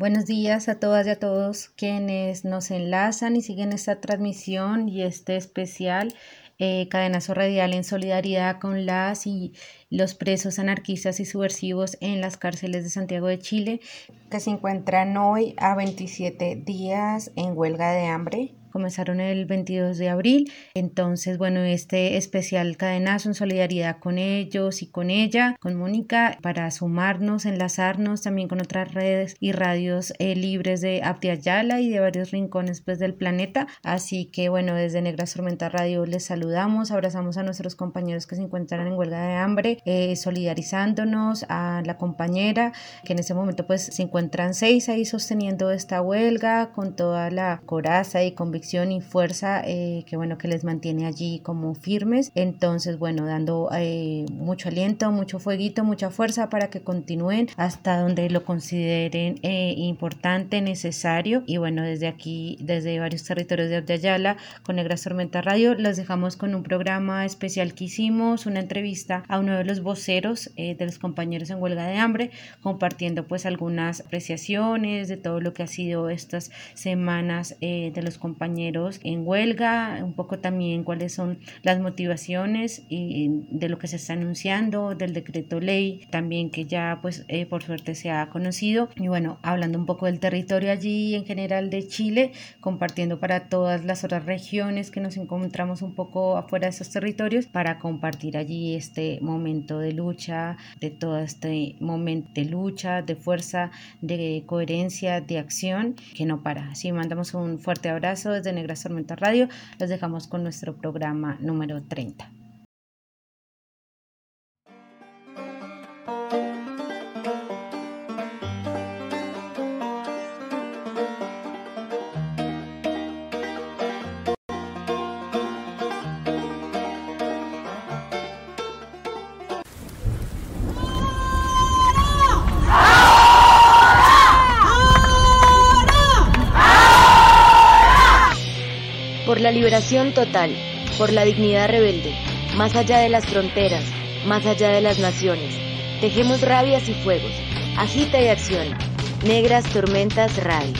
Buenos días a todas y a todos quienes nos enlazan y siguen esta transmisión y este especial Cadenazo Radial en solidaridad con las y los presos anarquistas y subversivos en las cárceles de Santiago de Chile, que se encuentran hoy a 27 días en huelga de hambre. Comenzaron el 22 de abril, entonces este especial cadenazo en solidaridad con ellos y con ella, con Mónica, para sumarnos, enlazarnos también con otras redes y radios libres de Abdiayala y de varios rincones del planeta. Así que desde Negra Tormenta Radio les saludamos, abrazamos a nuestros compañeros que se encuentran en huelga de hambre, solidarizándonos a la compañera que en ese momento se encuentran 6 ahí sosteniendo esta huelga con toda la coraza y convicción y fuerza que les mantiene allí como firmes. Entonces dando mucho aliento, mucho fueguito, mucha fuerza para que continúen hasta donde lo consideren importante, necesario. Y desde aquí, desde varios territorios de Abdiayala, con Negra Tormenta Radio, los dejamos con un programa especial que hicimos, una entrevista a uno de los voceros de los compañeros en huelga de hambre, compartiendo algunas apreciaciones de todo lo que ha sido estas semanas de los compañeros en huelga, un poco también cuáles son las motivaciones y de lo que se está anunciando, del decreto ley también que ya por suerte se ha conocido, y hablando un poco del territorio allí en general de Chile, compartiendo para todas las otras regiones que nos encontramos un poco afuera de esos territorios, para compartir allí este momento de lucha, de todo este momento de lucha, de fuerza, de coherencia, de acción que no para. Así mandamos un fuerte abrazo desde Negra Tormenta Radio, los dejamos con nuestro programa número 30. Por la liberación total, por la dignidad rebelde, más allá de las fronteras, más allá de las naciones, tejemos rabias y fuegos, agita y acciona, Negras Tormentas Radio.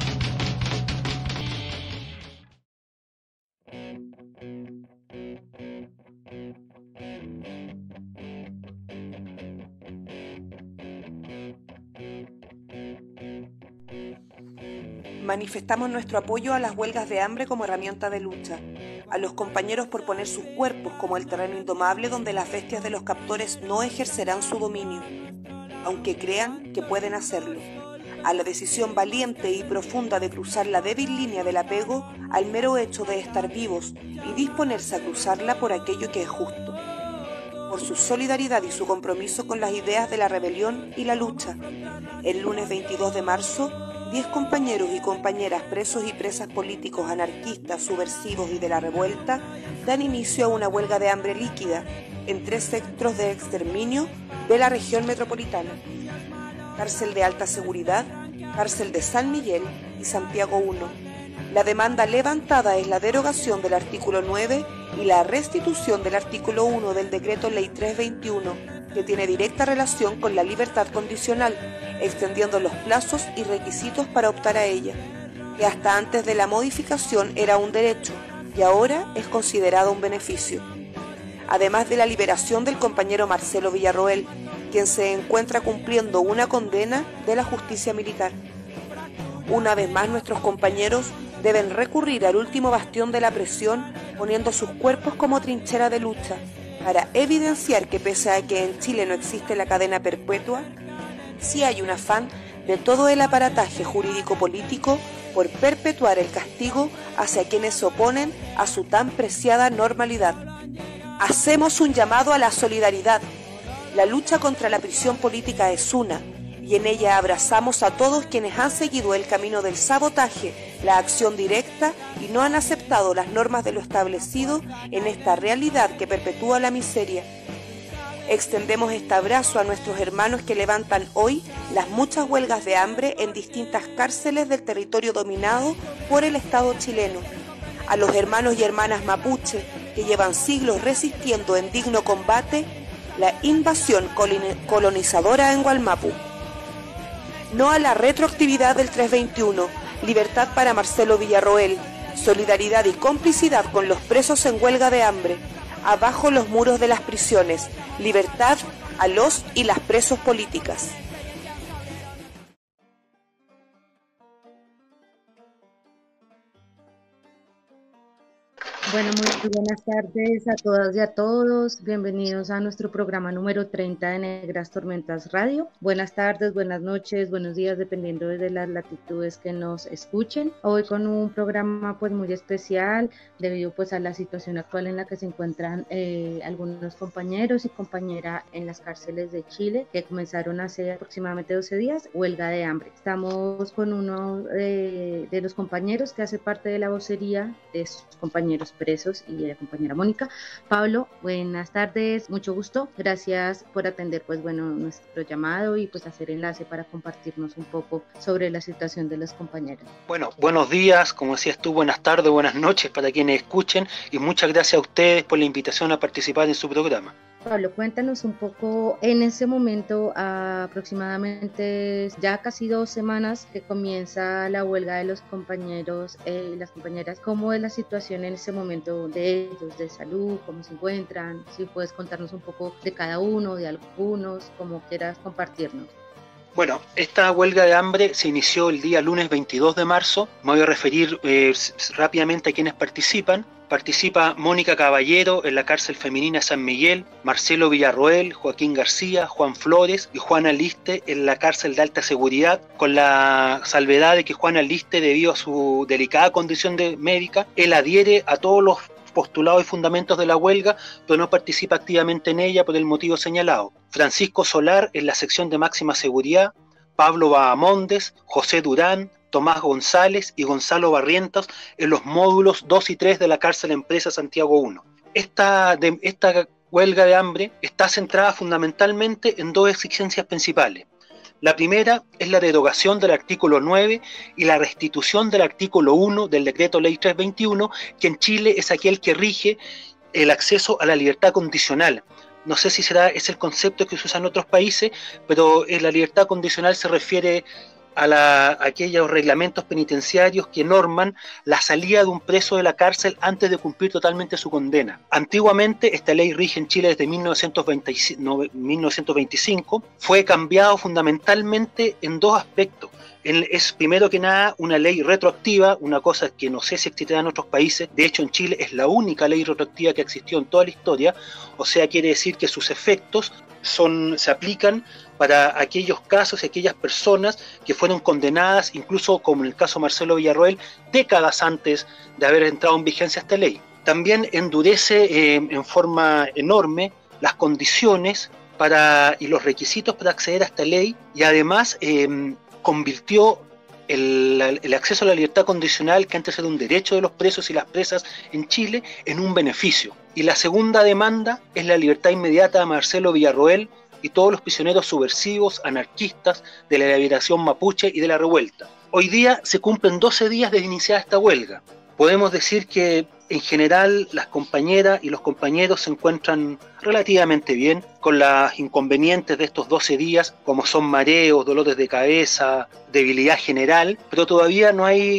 Manifestamos nuestro apoyo a las huelgas de hambre como herramienta de lucha, a los compañeros por poner sus cuerpos como el terreno indomable donde las bestias de los captores no ejercerán su dominio, aunque crean que pueden hacerlo, a la decisión valiente y profunda de cruzar la débil línea del apego al mero hecho de estar vivos y disponerse a cruzarla por aquello que es justo, por su solidaridad y su compromiso con las ideas de la rebelión y la lucha. El lunes 22 de marzo, 10 compañeros y compañeras presos y presas políticos, anarquistas, subversivos y de la revuelta dan inicio a una huelga de hambre líquida en 3 centros de exterminio de la región metropolitana: Cárcel de Alta Seguridad, Cárcel de San Miguel y Santiago I. La demanda levantada es la derogación del artículo 9 y la restitución del artículo 1 del decreto ley 321, que tiene directa relación con la libertad condicional, extendiendo los plazos y requisitos para optar a ella, que hasta antes de la modificación era un derecho y ahora es considerado un beneficio. Además de la liberación del compañero Marcelo Villarroel, quien se encuentra cumpliendo una condena de la justicia militar. Una vez más, nuestros compañeros deben recurrir al último bastión de la presión, poniendo sus cuerpos como trinchera de lucha, para evidenciar que pese a que en Chile no existe la cadena perpetua, sí hay un afán de todo el aparataje jurídico-político por perpetuar el castigo hacia quienes se oponen a su tan preciada normalidad. Hacemos un llamado a la solidaridad. La lucha contra la prisión política es una, y en ella abrazamos a todos quienes han seguido el camino del sabotaje, la acción directa y no han aceptado las normas de lo establecido en esta realidad que perpetúa la miseria. Extendemos este abrazo a nuestros hermanos que levantan hoy las muchas huelgas de hambre en distintas cárceles del territorio dominado por el Estado chileno, a los hermanos y hermanas mapuche que llevan siglos resistiendo en digno combate la invasión colonizadora en Gualmapu. No a la retroactividad del 321. Libertad para Marcelo Villarroel. Solidaridad y complicidad con los presos en huelga de hambre. Abajo los muros de las prisiones. Libertad a los y las presos políticas. Bueno, muy buenas tardes a todas y a todos. Bienvenidos a nuestro programa número 30 de Negras Tormentas Radio. Buenas tardes, buenas noches, buenos días, dependiendo de las latitudes que nos escuchen. Hoy con un programa pues muy especial debido pues a la situación actual en la que se encuentran algunos compañeros y compañeras en las cárceles de Chile que comenzaron hace aproximadamente 12 días, huelga de hambre. Estamos con uno de los compañeros que hace parte de la vocería de sus compañeros presos y la compañera Mónica. Pablo, buenas tardes, mucho gusto, gracias por atender pues bueno nuestro llamado y pues hacer enlace para compartirnos un poco sobre la situación de los compañeros. Bueno, buenos días, como decías tú, buenas tardes, buenas noches para quienes escuchen y muchas gracias a ustedes por la invitación a participar en su programa. Pablo, cuéntanos un poco, en ese momento aproximadamente ya casi 2 semanas que comienza la huelga de los compañeros y las compañeras, ¿cómo es la situación en ese momento de ellos, de salud, cómo se encuentran? Si puedes contarnos un poco de cada uno, de algunos, como quieras compartirnos. Bueno, esta huelga de hambre se inició el día lunes 22 de marzo. Me voy a referir rápidamente a quienes participan. Participa Mónica Caballero en la cárcel femenina San Miguel, Marcelo Villarroel, Joaquín García, Juan Flores y Juana Liste en la cárcel de alta seguridad, con la salvedad de que Juana Liste, debido a su delicada condición médica, él adhiere a todos los postulados y fundamentos de la huelga, pero no participa activamente en ella por el motivo señalado. Francisco Solar en la sección de máxima seguridad, Pablo Bahamondes, José Durán, Tomás González y Gonzalo Barrientos en los módulos 2 y 3 de la cárcel Empresa Santiago 1. Esta huelga de hambre está centrada fundamentalmente en 2 exigencias principales. La primera es la derogación del artículo 9 y la restitución del artículo 1 del decreto ley 321, que en Chile es aquel que rige el acceso a la libertad condicional. No sé si es el concepto que se usa en otros países, pero la libertad condicional se refiere a aquellos reglamentos penitenciarios que norman la salida de un preso de la cárcel antes de cumplir totalmente su condena. Antiguamente, esta ley rige en Chile desde 1925, fue cambiado fundamentalmente en 2 aspectos. Es primero que nada una ley retroactiva, una cosa que no sé si existirá en otros países. De hecho, en Chile es la única ley retroactiva que existió en toda la historia, o sea, quiere decir que sus efectos se aplican para aquellos casos y aquellas personas que fueron condenadas, incluso como en el caso de Marcelo Villarroel, décadas antes de haber entrado en vigencia esta ley. También endurece en forma enorme las condiciones y los requisitos para acceder a esta ley, y además convirtió el acceso a la libertad condicional, que antes era un derecho de los presos y las presas en Chile, en un beneficio. Y la segunda demanda es la libertad inmediata de Marcelo Villarroel y todos los prisioneros subversivos, anarquistas de la liberación mapuche y de la revuelta. Hoy día se cumplen 12 días desde iniciada esta huelga. Podemos decir que en general las compañeras y los compañeros se encuentran relativamente bien, con las inconvenientes de estos 12 días, como son mareos, dolores de cabeza, debilidad general, pero todavía no hay,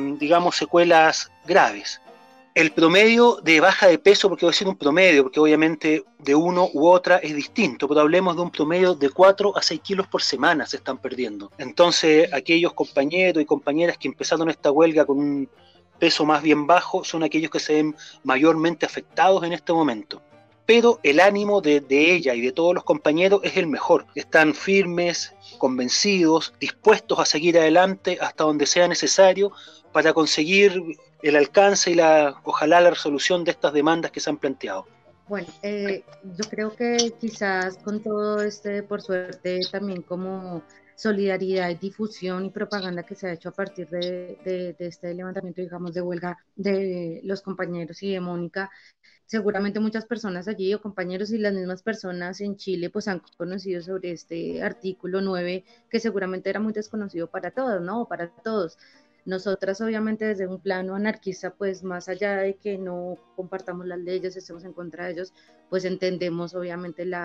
secuelas graves. El promedio de baja de peso, porque voy a decir un promedio, porque obviamente de uno u otra es distinto, pero hablemos de un promedio de 4 a 6 kilos por semana se están perdiendo. Entonces, aquellos compañeros y compañeras que empezaron esta huelga con un peso más bien bajo son aquellos que se ven mayormente afectados en este momento. Pero el ánimo de ella y de todos los compañeros es el mejor. Están firmes, convencidos, dispuestos a seguir adelante hasta donde sea necesario para conseguir el alcance y ojalá la resolución de estas demandas que se han planteado. Bueno, yo creo que quizás con todo por suerte, también como solidaridad y difusión y propaganda que se ha hecho a partir de este levantamiento, digamos, de huelga de los compañeros y de Mónica, seguramente muchas personas allí o compañeros y las mismas personas en Chile pues han conocido sobre este artículo 9 que seguramente era muy desconocido para todos, ¿no? Para todos. Nosotras obviamente desde un plano anarquista, pues más allá de que no compartamos las leyes, estemos en contra de ellos, pues entendemos obviamente la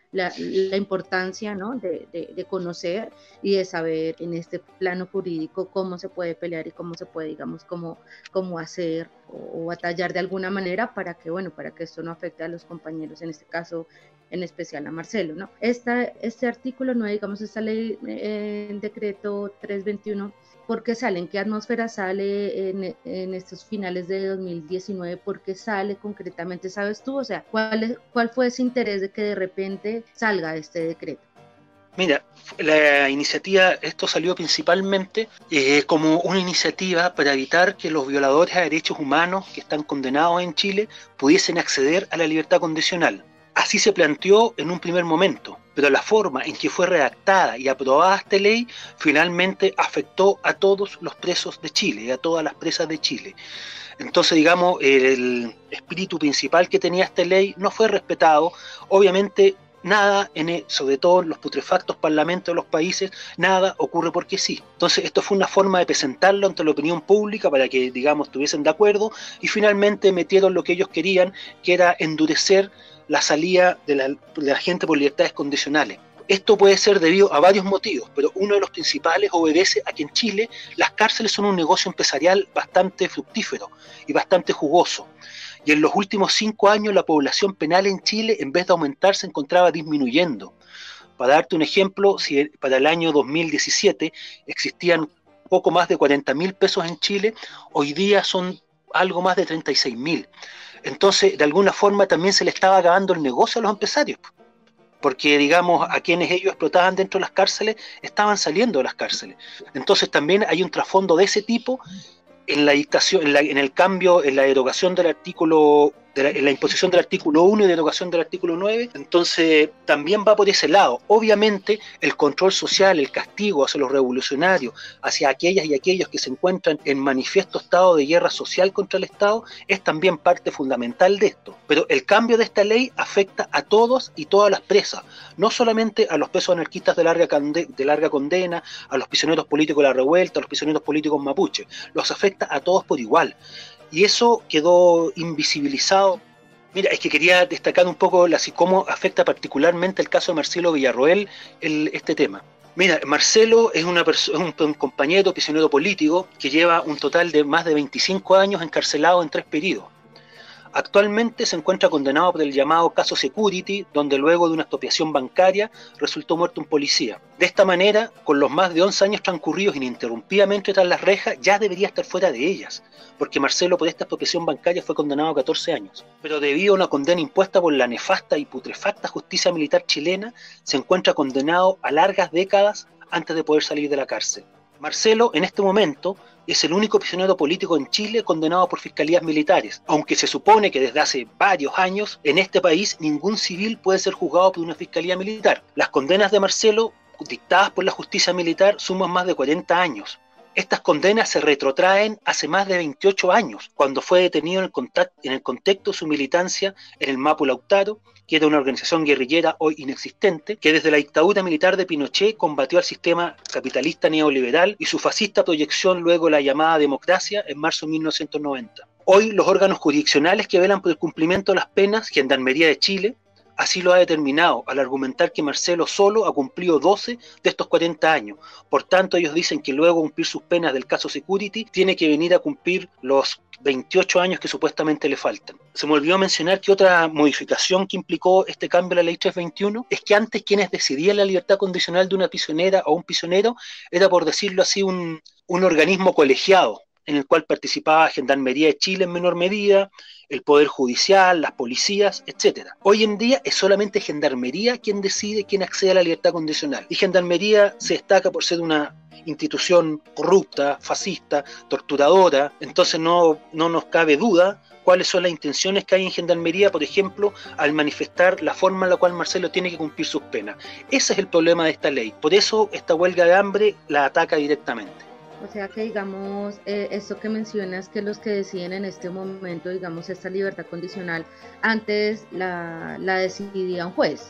la importancia, ¿no? de conocer y de saber en este plano jurídico cómo se puede pelear y cómo se puede, digamos, cómo hacer o batallar de alguna manera para que, bueno, para que esto no afecte a los compañeros, en este caso, en especial a Marcelo, ¿no? Este artículo 9, digamos, esta ley, el decreto 321, ¿por qué sale? ¿En qué atmósfera sale en estos finales de 2019? ¿Por qué sale concretamente? ¿Sabes tú? O sea, ¿cuál fue ese interés de que de repente salga este decreto? Mira, la iniciativa, esto salió principalmente como una iniciativa para evitar que los violadores a derechos humanos que están condenados en Chile pudiesen acceder a la libertad condicional. Así se planteó en un primer momento, pero la forma en que fue redactada y aprobada esta ley finalmente afectó a todos los presos de Chile y a todas las presas de Chile. Entonces, digamos, el espíritu principal que tenía esta ley no fue respetado. Obviamente, nada, sobre todo en los putrefactos parlamentos de los países, nada ocurre porque sí. Entonces, esto fue una forma de presentarlo ante la opinión pública para que, digamos, estuviesen de acuerdo, y finalmente metieron lo que ellos querían, que era endurecer la salida de la gente por libertades condicionales. Esto puede ser debido a varios motivos, pero uno de los principales obedece a que en Chile las cárceles son un negocio empresarial bastante fructífero y bastante jugoso. Y en los últimos 5 años la población penal en Chile, en vez de aumentar, se encontraba disminuyendo. Para darte un ejemplo, si para el año 2017 existían poco más de 40.000 pesos en Chile, hoy día son algo más de 36.000. Entonces, de alguna forma también se le estaba acabando el negocio a los empresarios, porque, digamos, a quienes ellos explotaban dentro de las cárceles estaban saliendo de las cárceles. Entonces también hay un trasfondo de ese tipo en la dictación, en el cambio, en la derogación del artículo, en la imposición del artículo 1 y derogación del artículo 9, entonces también va por ese lado. Obviamente el control social, el castigo hacia los revolucionarios, hacia aquellas y aquellos que se encuentran en manifiesto estado de guerra social contra el Estado, es también parte fundamental de esto. Pero el cambio de esta ley afecta a todos y todas las presas, no solamente a los presos anarquistas de larga condena, a los prisioneros políticos de la revuelta, a los prisioneros políticos mapuches, los afecta a todos por igual. Y eso quedó invisibilizado. Mira, es que quería destacar un poco cómo afecta particularmente el caso de Marcelo Villarroel este tema. Mira, Marcelo es un compañero prisionero político que lleva un total de más de 25 años encarcelado en 3 periodos. Actualmente se encuentra condenado por el llamado caso Security, donde luego de una expropiación bancaria resultó muerto un policía. De esta manera, con los más de 11 años transcurridos ininterrumpidamente tras las rejas, ya debería estar fuera de ellas, porque Marcelo por esta expropiación bancaria fue condenado a 14 años. Pero debido a una condena impuesta por la nefasta y putrefacta justicia militar chilena, se encuentra condenado a largas décadas antes de poder salir de la cárcel. Marcelo, en este momento, es el único prisionero político en Chile condenado por fiscalías militares, aunque se supone que desde hace varios años en este país ningún civil puede ser juzgado por una fiscalía militar. Las condenas de Marcelo, dictadas por la justicia militar, suman más de 40 años. Estas condenas se retrotraen hace más de 28 años, cuando fue detenido en el contexto de su militancia en el Mapu Lautaro, que era una organización guerrillera hoy inexistente, que desde la dictadura militar de Pinochet combatió al sistema capitalista neoliberal y su fascista proyección luego de la llamada democracia en marzo de 1990. Hoy los órganos jurisdiccionales que velan por el cumplimiento de las penas, Gendarmería de Chile, así lo ha determinado al argumentar que Marcelo solo ha cumplido 12 de estos 40 años. Por tanto, ellos dicen que luego de cumplir sus penas del caso Security, tiene que venir a cumplir los 28 años que supuestamente le faltan. Se me olvidó mencionar que otra modificación que implicó este cambio a la ley 321 es que antes quienes decidían la libertad condicional de una prisionera o un prisionero era, por decirlo así, un organismo colegiado, en el cual participaba Gendarmería de Chile en menor medida, el Poder Judicial, las policías, etc. Hoy en día es solamente Gendarmería quien decide quién accede a la libertad condicional. Y Gendarmería se destaca por ser una institución corrupta, fascista, torturadora. Entonces no nos cabe duda cuáles son las intenciones que hay en Gendarmería, por ejemplo, al manifestar la forma en la cual Marcelo tiene que cumplir sus penas. Ese es el problema de esta ley. Por eso esta huelga de hambre la ataca directamente. O sea que, digamos, esto que mencionas, que los que deciden en este momento, digamos, esta libertad condicional, antes la decidía un juez.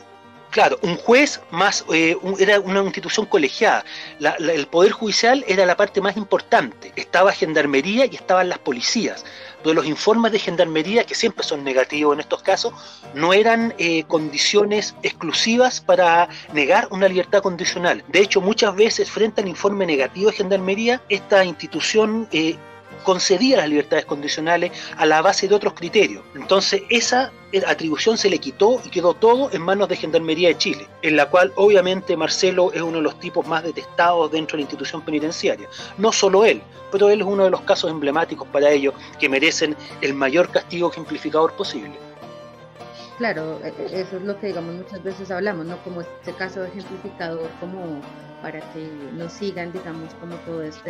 Claro, un juez más era una institución colegiada. El Poder Judicial era la parte más importante. Estaba Gendarmería y estaban las policías. Entonces los informes de Gendarmería, que siempre son negativos en estos casos, no eran condiciones exclusivas para negar una libertad condicional. De hecho, muchas veces frente al informe negativo de Gendarmería, esta institución concedía las libertades condicionales a la base de otros criterios. Entonces esa atribución se le quitó y quedó todo en manos de Gendarmería de Chile, en la cual obviamente Marcelo es uno de los tipos más detestados dentro de la institución penitenciaria. No solo él, pero él es uno de los casos emblemáticos para ellos que merecen el mayor castigo ejemplificador posible. Claro, eso es lo que digamos muchas veces hablamos, ¿no? Como este caso ejemplificador, como para que nos sigan, digamos, como todo esta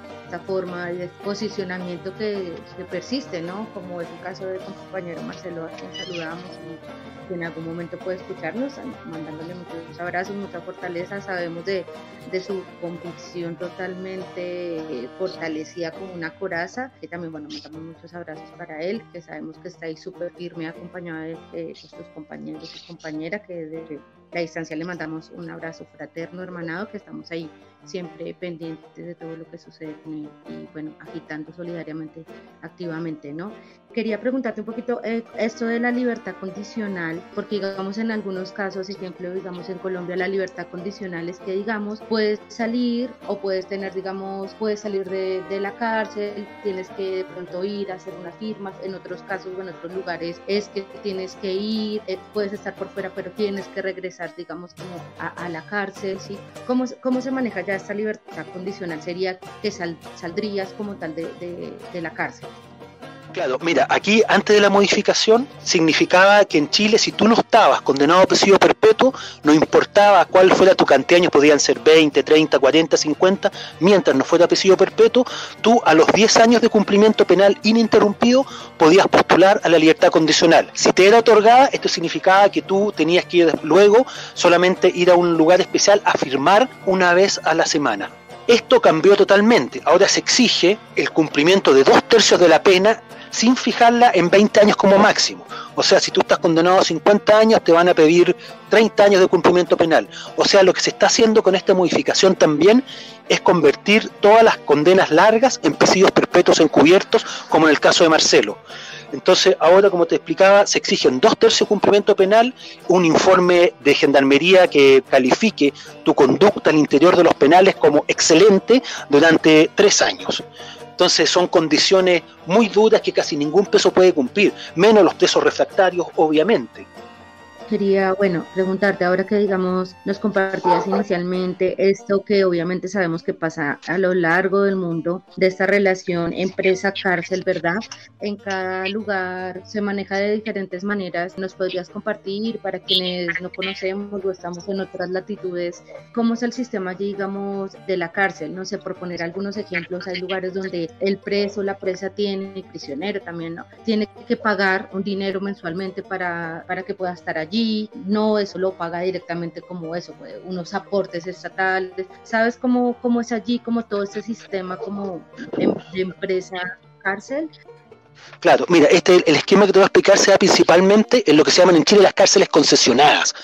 forma de posicionamiento que persiste, ¿no? Como es el caso del compañero Marcelo, a quien saludamos y que en algún momento puede escucharnos, mandándole muchos abrazos, mucha fortaleza. Sabemos de su convicción totalmente fortalecida como una coraza, que también, bueno, mandamos muchos abrazos para él, que sabemos que está ahí súper firme, acompañado de sus compañeros y compañeras, que desde la distancia le mandamos un abrazo fraterno, hermanado, que estamos ahí siempre pendientes de todo lo que sucede con él y bueno, agitando solidariamente, activamente, ¿no? Quería preguntarte un poquito esto de la libertad condicional, porque digamos en algunos casos, ejemplo, digamos en Colombia, la libertad condicional es que digamos puedes salir o puedes tener, digamos, puedes salir de la cárcel, tienes que de pronto ir a hacer una firma, en otros casos o en otros lugares es que tienes que ir, puedes estar por fuera, pero tienes que regresar, digamos, como a la cárcel, ¿sí? ¿Cómo se maneja ya esta libertad condicional? ¿Sería que saldrías como tal de la cárcel? Claro, mira, aquí antes de la modificación significaba que en Chile si tú no estabas condenado a presidio perpetuo, no importaba cuál fuera tu cantidad de años, podían ser 20, 30, 40, 50, mientras no fuera presidio perpetuo, tú a los 10 años de cumplimiento penal ininterrumpido podías postular a la libertad condicional. Si te era otorgada, esto significaba que tú tenías que ir luego solamente ir a un lugar especial a firmar una vez a la semana. Esto cambió totalmente, ahora se exige el cumplimiento de 2/3 de la pena sin fijarla en 20 años como máximo. O sea, si tú estás condenado a 50 años, te van a pedir 30 años de cumplimiento penal. O sea, lo que se está haciendo con esta modificación también es convertir todas las condenas largas en presidios perpetuos encubiertos, como en el caso de Marcelo. Entonces, ahora, como te explicaba, se exigen 2/3 de cumplimiento penal, un informe de Gendarmería que califique tu conducta al interior de los penales como excelente durante 3 años. Entonces son condiciones muy duras que casi ningún preso puede cumplir, menos los presos refractarios, obviamente. Quería, bueno, preguntarte ahora que, digamos, nos compartías inicialmente esto que obviamente sabemos que pasa a lo largo del mundo, de esta relación empresa-cárcel, ¿verdad? En cada lugar se maneja de diferentes maneras. ¿Nos podrías compartir para quienes no conocemos o estamos en otras latitudes, cómo es el sistema allí, digamos, de la cárcel? No sé, por poner algunos ejemplos, hay lugares donde el preso, la presa tiene, el prisionero también, ¿no? Tiene que pagar un dinero mensualmente para que pueda estar allí. No, eso lo paga directamente como eso, unos aportes estatales. ¿Sabes cómo es allí, como todo este sistema como de empresa cárcel? Claro, mira, el esquema que te voy a explicar se da principalmente en lo que se llaman en Chile las cárceles concesionadas.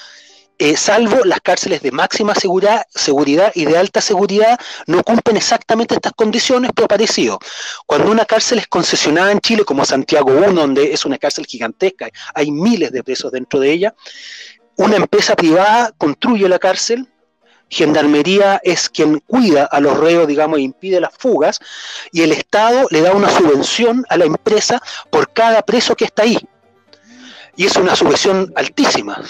Salvo las cárceles de máxima seguridad y de alta seguridad, no cumplen exactamente estas condiciones, pero parecido. Cuando una cárcel es concesionada en Chile, como Santiago I, donde es una cárcel gigantesca, hay miles de presos dentro de ella, una empresa privada construye la cárcel, Gendarmería es quien cuida a los reos, digamos, e impide las fugas, y el Estado le da una subvención a la empresa por cada preso que está ahí. Y es una subvención altísima,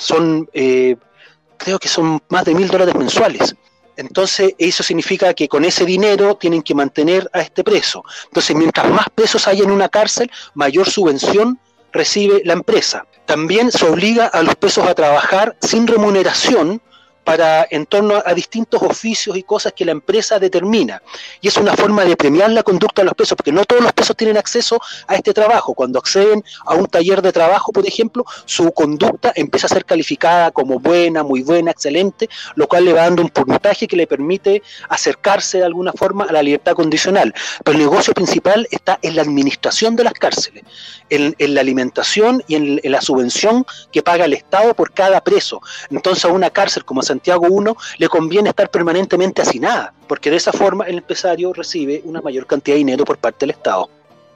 creo que son más de $1.000 mensuales. Entonces eso significa que con ese dinero tienen que mantener a este preso. Entonces mientras más presos hay en una cárcel, mayor subvención recibe la empresa. También se obliga a los presos a trabajar sin remuneración en torno a distintos oficios y cosas que la empresa determina. Y es una forma de premiar la conducta de los presos, porque no todos los presos tienen acceso a este trabajo. Cuando acceden a un taller de trabajo, por ejemplo, su conducta empieza a ser calificada como buena, muy buena, excelente, lo cual le va dando un puntaje que le permite acercarse de alguna forma a la libertad condicional. Pero el negocio principal está en la administración de las cárceles, en la alimentación y en la subvención que paga el Estado por cada preso. Entonces a una cárcel como Santiago I le conviene estar permanentemente hacinada, porque de esa forma el empresario recibe una mayor cantidad de dinero por parte del Estado.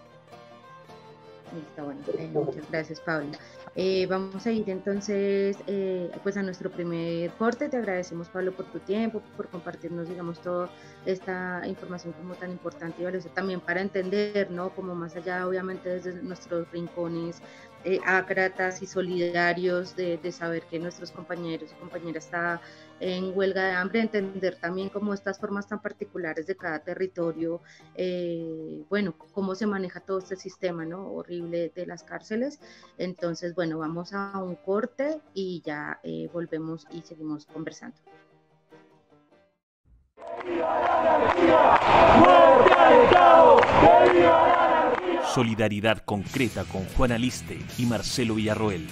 Listo, bueno, muchas gracias, Pablo. Vamos a ir entonces pues a nuestro primer corte. Te agradecemos, Pablo, por tu tiempo, por compartirnos, digamos, toda esta información como tan importante y valiosa también para entender, ¿no? Como más allá, obviamente, desde nuestros rincones ácratas y solidarios de saber que nuestros compañeros y compañeras están en huelga de hambre, entender también como estas formas tan particulares de cada territorio, bueno, cómo se maneja todo este sistema, ¿no? Horrible de las cárceles. Entonces, bueno, vamos a un corte y ya volvemos y seguimos conversando. Solidaridad concreta con Juan Aliste y Marcelo Villarroel.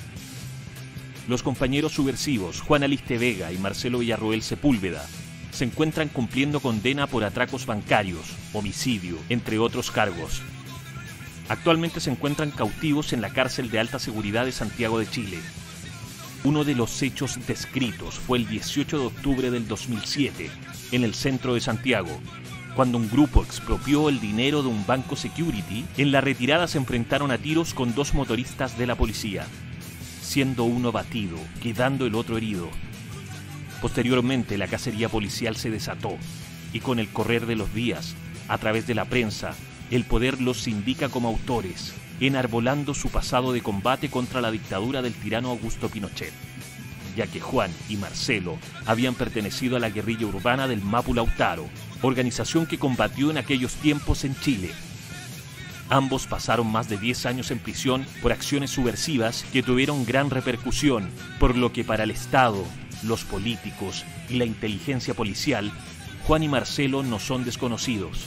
Los compañeros subversivos Juan Aliste Vega y Marcelo Villarroel Sepúlveda se encuentran cumpliendo condena por atracos bancarios, homicidio, entre otros cargos. Actualmente se encuentran cautivos en la cárcel de alta seguridad de Santiago de Chile. Uno de los hechos descritos fue el 18 de octubre del 2007, en el centro de Santiago, cuando un grupo expropió el dinero de un banco security. En la retirada se enfrentaron a tiros con dos motoristas de la policía, siendo uno batido, quedando el otro herido. Posteriormente la cacería policial se desató y con el correr de los días, a través de la prensa, el poder los indica como autores, enarbolando su pasado de combate contra la dictadura del tirano Augusto Pinochet, ya que Juan y Marcelo habían pertenecido a la guerrilla urbana del Mapu Lautaro, organización que combatió en aquellos tiempos en Chile. Ambos pasaron más de 10 años en prisión por acciones subversivas que tuvieron gran repercusión, por lo que para el Estado, los políticos y la inteligencia policial, Juan y Marcelo no son desconocidos.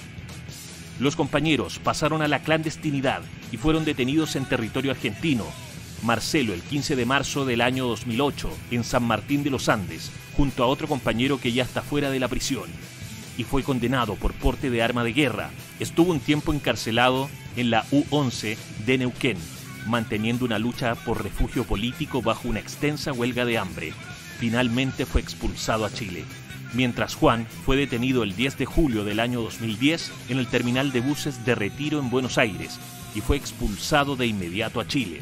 Los compañeros pasaron a la clandestinidad y fueron detenidos en territorio argentino. Marcelo el 15 de marzo del año 2008 en San Martín de los Andes, junto a otro compañero que ya está fuera de la prisión, y fue condenado por porte de arma de guerra. Estuvo un tiempo encarcelado en la U11 de Neuquén, manteniendo una lucha por refugio político bajo una extensa huelga de hambre. Finalmente fue expulsado a Chile, mientras Juan fue detenido el 10 de julio del año 2010 en el terminal de buses de Retiro en Buenos Aires y fue expulsado de inmediato a Chile.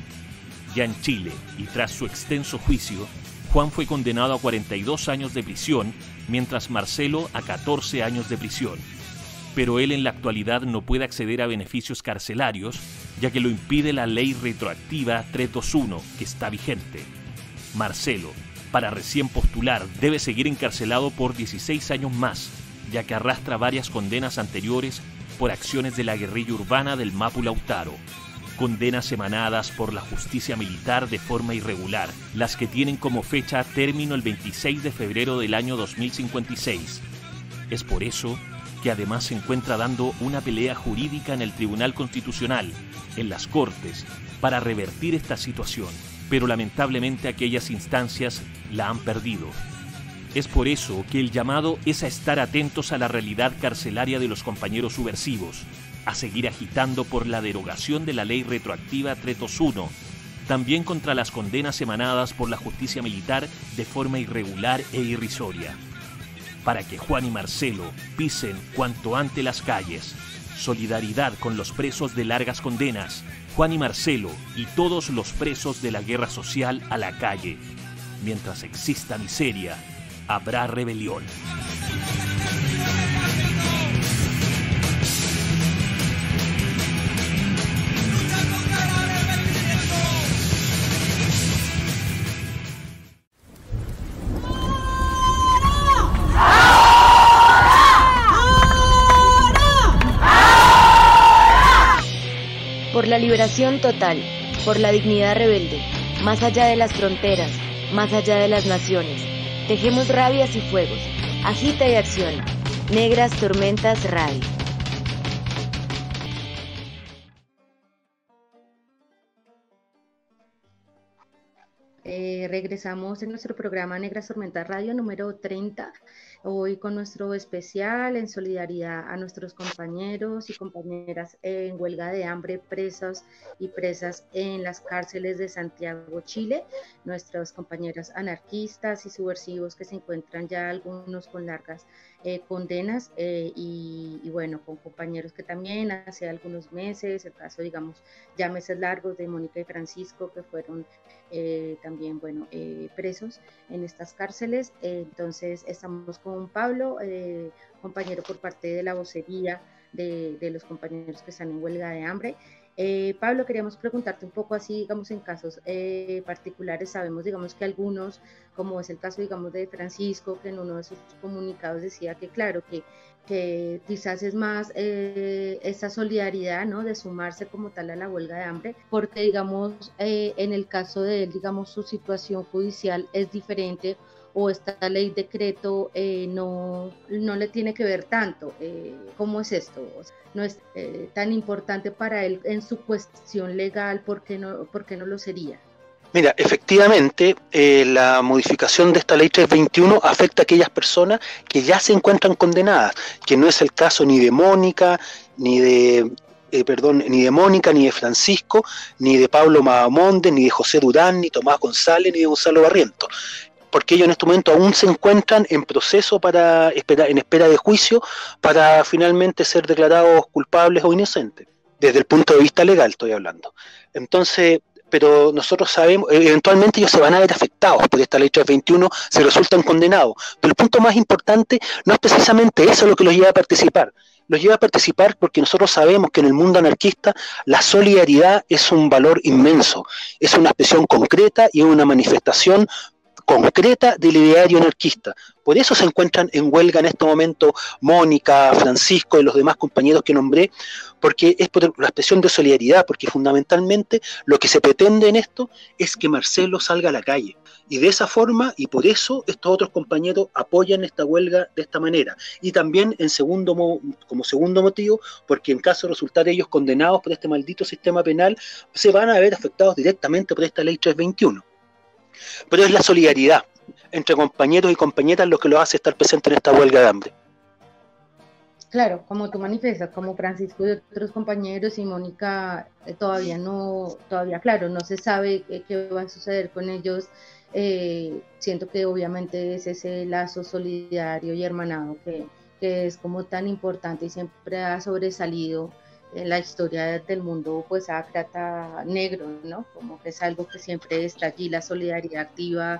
Ya en Chile, y tras su extenso juicio, Juan fue condenado a 42 años de prisión, mientras Marcelo a 14 años de prisión. Pero él en la actualidad no puede acceder a beneficios carcelarios, ya que lo impide la ley retroactiva 321, que está vigente. Marcelo, para recién postular, debe seguir encarcelado por 16 años más, ya que arrastra varias condenas anteriores por acciones de la guerrilla urbana del Mapu Lautaro. Condenas emanadas por la justicia militar de forma irregular, las que tienen como fecha término el 26 de febrero del año 2056. Es por eso que además se encuentra dando una pelea jurídica en el Tribunal Constitucional, en las Cortes, para revertir esta situación, pero lamentablemente aquellas instancias la han perdido. Es por eso que el llamado es a estar atentos a la realidad carcelaria de los compañeros subversivos, a seguir agitando por la derogación de la ley retroactiva 321, también contra las condenas emanadas por la justicia militar de forma irregular e irrisoria, para que Juan y Marcelo pisen cuanto antes las calles. Solidaridad con los presos de largas condenas, Juan y Marcelo y todos los presos de la guerra social a la calle. Mientras exista miseria, habrá rebelión. Por la liberación total, por la dignidad rebelde, más allá de las fronteras, más allá de las naciones. Tejemos rabias y fuegos. Agita y acciona. Negras Tormentas Radio. Regresamos en nuestro programa Negras Tormentas Radio número 30, hoy con nuestro especial en solidaridad a nuestros compañeros y compañeras en huelga de hambre, presos y presas en las cárceles de Santiago, Chile, nuestros compañeros anarquistas y subversivos que se encuentran ya algunos con largas condenas y bueno, con compañeros que también hace algunos meses, el caso digamos ya meses largos de Mónica y Francisco que fueron también, bueno, presos en estas cárceles. Entonces estamos con Pablo, compañero por parte de la vocería de los compañeros que están en huelga de hambre. Pablo, queríamos preguntarte un poco así, digamos, en casos particulares. Sabemos, digamos, que algunos, como es el caso, digamos, de Francisco, que en uno de sus comunicados decía que, claro, que quizás es más esa solidaridad, ¿no?, de sumarse como tal a la huelga de hambre, porque, digamos, en el caso de él, digamos, su situación judicial es diferente, o esta ley decreto no le tiene que ver tanto. ¿Cómo es esto? O sea, no es tan importante para él en su cuestión legal, ¿por qué no lo sería? Mira, efectivamente, la modificación de esta ley 321 afecta a aquellas personas que ya se encuentran condenadas, que no es el caso ni de Mónica, ni de Mónica, ni de Francisco, ni de Pablo Mahamonde, ni de José Durán, ni Tomás González, ni de Gonzalo Barrientos, porque ellos en este momento aún se encuentran en proceso en espera de juicio para finalmente ser declarados culpables o inocentes, desde el punto de vista legal estoy hablando. Entonces, pero nosotros sabemos, eventualmente ellos se van a ver afectados por esta ley 321 si resultan condenados, pero el punto más importante no es precisamente eso lo que los lleva a participar. Los lleva a participar porque nosotros sabemos que en el mundo anarquista la solidaridad es un valor inmenso, es una expresión concreta y es una manifestación concreta del ideario anarquista. Por eso se encuentran en huelga en este momento Mónica, Francisco y los demás compañeros que nombré, porque es por la expresión de solidaridad, porque fundamentalmente lo que se pretende en esto es que Marcelo salga a la calle. Y de esa forma, y por eso, estos otros compañeros apoyan esta huelga de esta manera. Y también como segundo motivo, porque en caso de resultar ellos condenados por este maldito sistema penal, se van a ver afectados directamente por esta ley 321. Pero es la solidaridad entre compañeros y compañeras lo que los hace estar presentes en esta huelga de hambre. Claro, como tú manifiestas, como Francisco y otros compañeros y Mónica, todavía, claro, no se sabe qué va a suceder con ellos. Siento que obviamente es ese lazo solidario y hermanado que es como tan importante y siempre ha sobresalido en la historia del mundo, pues ácrata negro, ¿no? Como que es algo que siempre está allí, la solidaridad activa,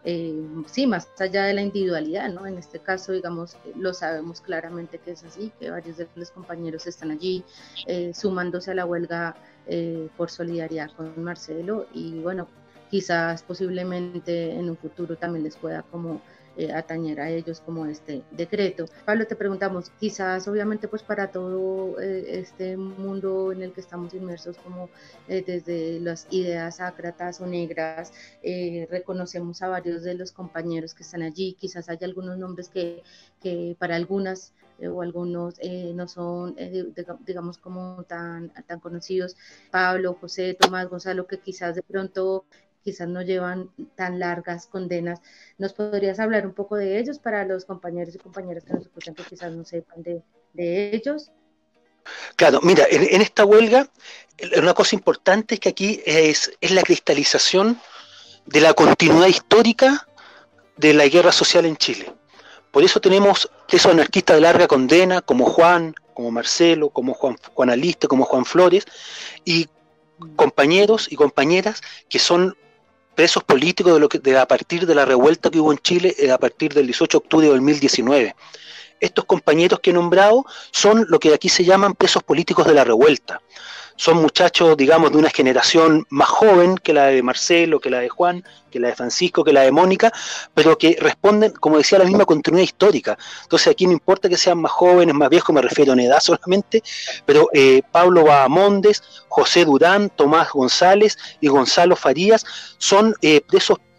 sí, más allá de la individualidad, ¿no? En este caso, digamos, lo sabemos claramente que es así, que varios de los compañeros están allí sumándose a la huelga por solidaridad con Marcelo y bueno, quizás posiblemente en un futuro también les pueda como atañer a ellos como este decreto. Pablo, te preguntamos, quizás obviamente pues para todo este mundo en el que estamos inmersos como desde las ideas ácratas o negras, reconocemos a varios de los compañeros que están allí, quizás hay algunos nombres que para algunas o algunos no son digamos como tan conocidos, Pablo, José, Tomás, Gonzalo, que quizás de pronto no llevan tan largas condenas. ¿Nos podrías hablar un poco de ellos para los compañeros y compañeras que nos escuchan que quizás no sepan de ellos? Claro, mira, en esta huelga, una cosa importante es que aquí es la cristalización de la continuidad histórica de la guerra social en Chile. Por eso tenemos presos anarquistas de larga condena, como Juan, como Marcelo, como Juan Aliste, como Juan Flores, y compañeros y compañeras que son presos políticos de a partir de la revuelta que hubo en Chile a partir del 18 de octubre de 2019. Estos compañeros que he nombrado son lo que aquí se llaman presos políticos de la revuelta. Son muchachos, digamos, de una generación más joven que la de Marcelo, que la de Juan, que la de Francisco, que la de Mónica, pero que responden, como decía, a la misma continuidad histórica. Entonces aquí no importa que sean más jóvenes, más viejos, me refiero en edad solamente, pero Pablo Bahamondes, José Durán, Tomás González y Gonzalo Farías son presos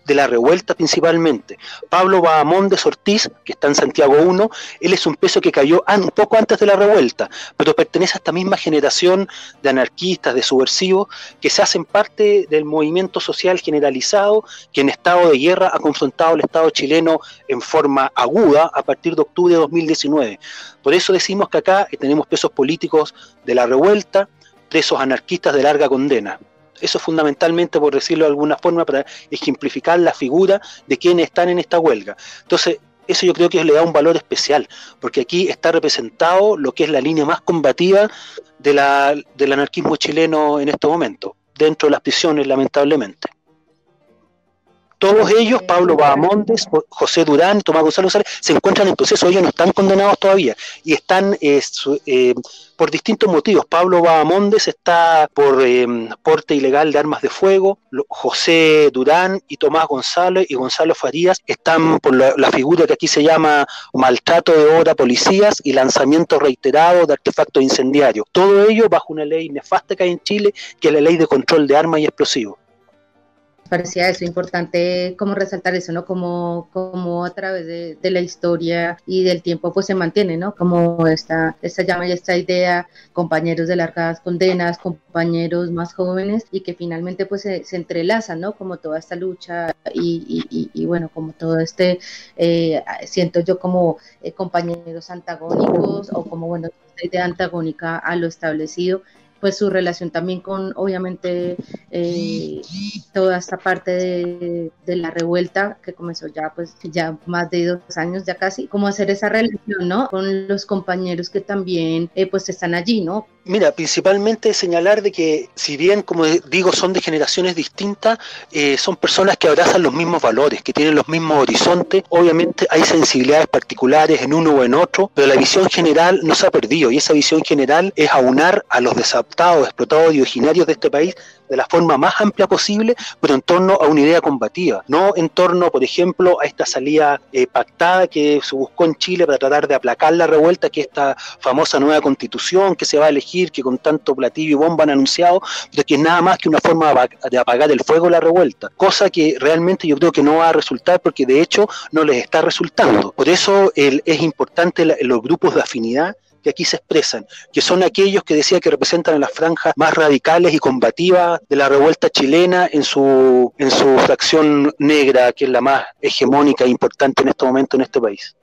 de la revuelta principalmente. Pablo Bahamondes Ortiz, que está en Santiago 1, él es un preso que cayó un poco antes de la revuelta, pero pertenece a esta misma generación de anarquistas, de subversivos, que se hacen parte del movimiento social generalizado que en estado de guerra ha confrontado al Estado chileno en forma aguda a partir de octubre de 2019. Por eso decimos que acá tenemos presos políticos de la revuelta, presos anarquistas de larga condena. Eso fundamentalmente, por decirlo de alguna forma, para ejemplificar la figura de quienes están en esta huelga. Entonces, eso yo creo que le da un valor especial, porque aquí está representado lo que es la línea más combativa del anarquismo chileno en este momento, dentro de las prisiones, lamentablemente. Todos ellos, Pablo Bahamondes, José Durán y Tomás Gonzalo González, se encuentran en proceso, ellos no están condenados todavía, y están por distintos motivos. Pablo Bahamondes está por porte ilegal de armas de fuego, José Durán y Tomás González y Gonzalo Farías están por la figura que aquí se llama maltrato de obra a policías y lanzamiento reiterado de artefactos incendiarios. Todo ello bajo una ley nefasta que hay en Chile, que es la ley de control de armas y explosivos. Parecía eso importante como resaltar eso, ¿no? Como a través de la historia y del tiempo pues se mantiene, ¿no? Como esta llama y esta idea, compañeros de largas condenas, compañeros más jóvenes y que finalmente pues se entrelazan, ¿no? Como toda esta lucha y bueno, como todo siento yo como compañeros antagónicos o como, bueno, esta idea antagónica a lo establecido, pues su relación también con, obviamente, toda esta parte de la revuelta que comenzó ya más de 2 años, ya casi, como hacer esa relación, ¿no? Con los compañeros que también, pues, están allí, ¿no? Mira, principalmente señalar de que, si bien, como digo, son de generaciones distintas, son personas que abrazan los mismos valores, que tienen los mismos horizontes. Obviamente hay sensibilidades particulares en uno o en otro, pero la visión general no se ha perdido, y esa visión general es aunar a los desadaptados, explotados y originarios de este país de la forma más amplia posible, pero en torno a una idea combativa, no en torno, por ejemplo, a esta salida pactada que se buscó en Chile para tratar de aplacar la revuelta, que esta famosa nueva constitución que se va a elegir, que con tanto platillo y bomba han anunciado, pero que es nada más que una forma de apagar el fuego de la revuelta, cosa que realmente yo creo que no va a resultar, porque de hecho no les está resultando. Por eso es importante los grupos de afinidad que aquí se expresan, que son aquellos que decía que representan a las franjas más radicales y combativas de la revuelta chilena en su fracción negra, que es la más hegemónica e importante en este momento en este país.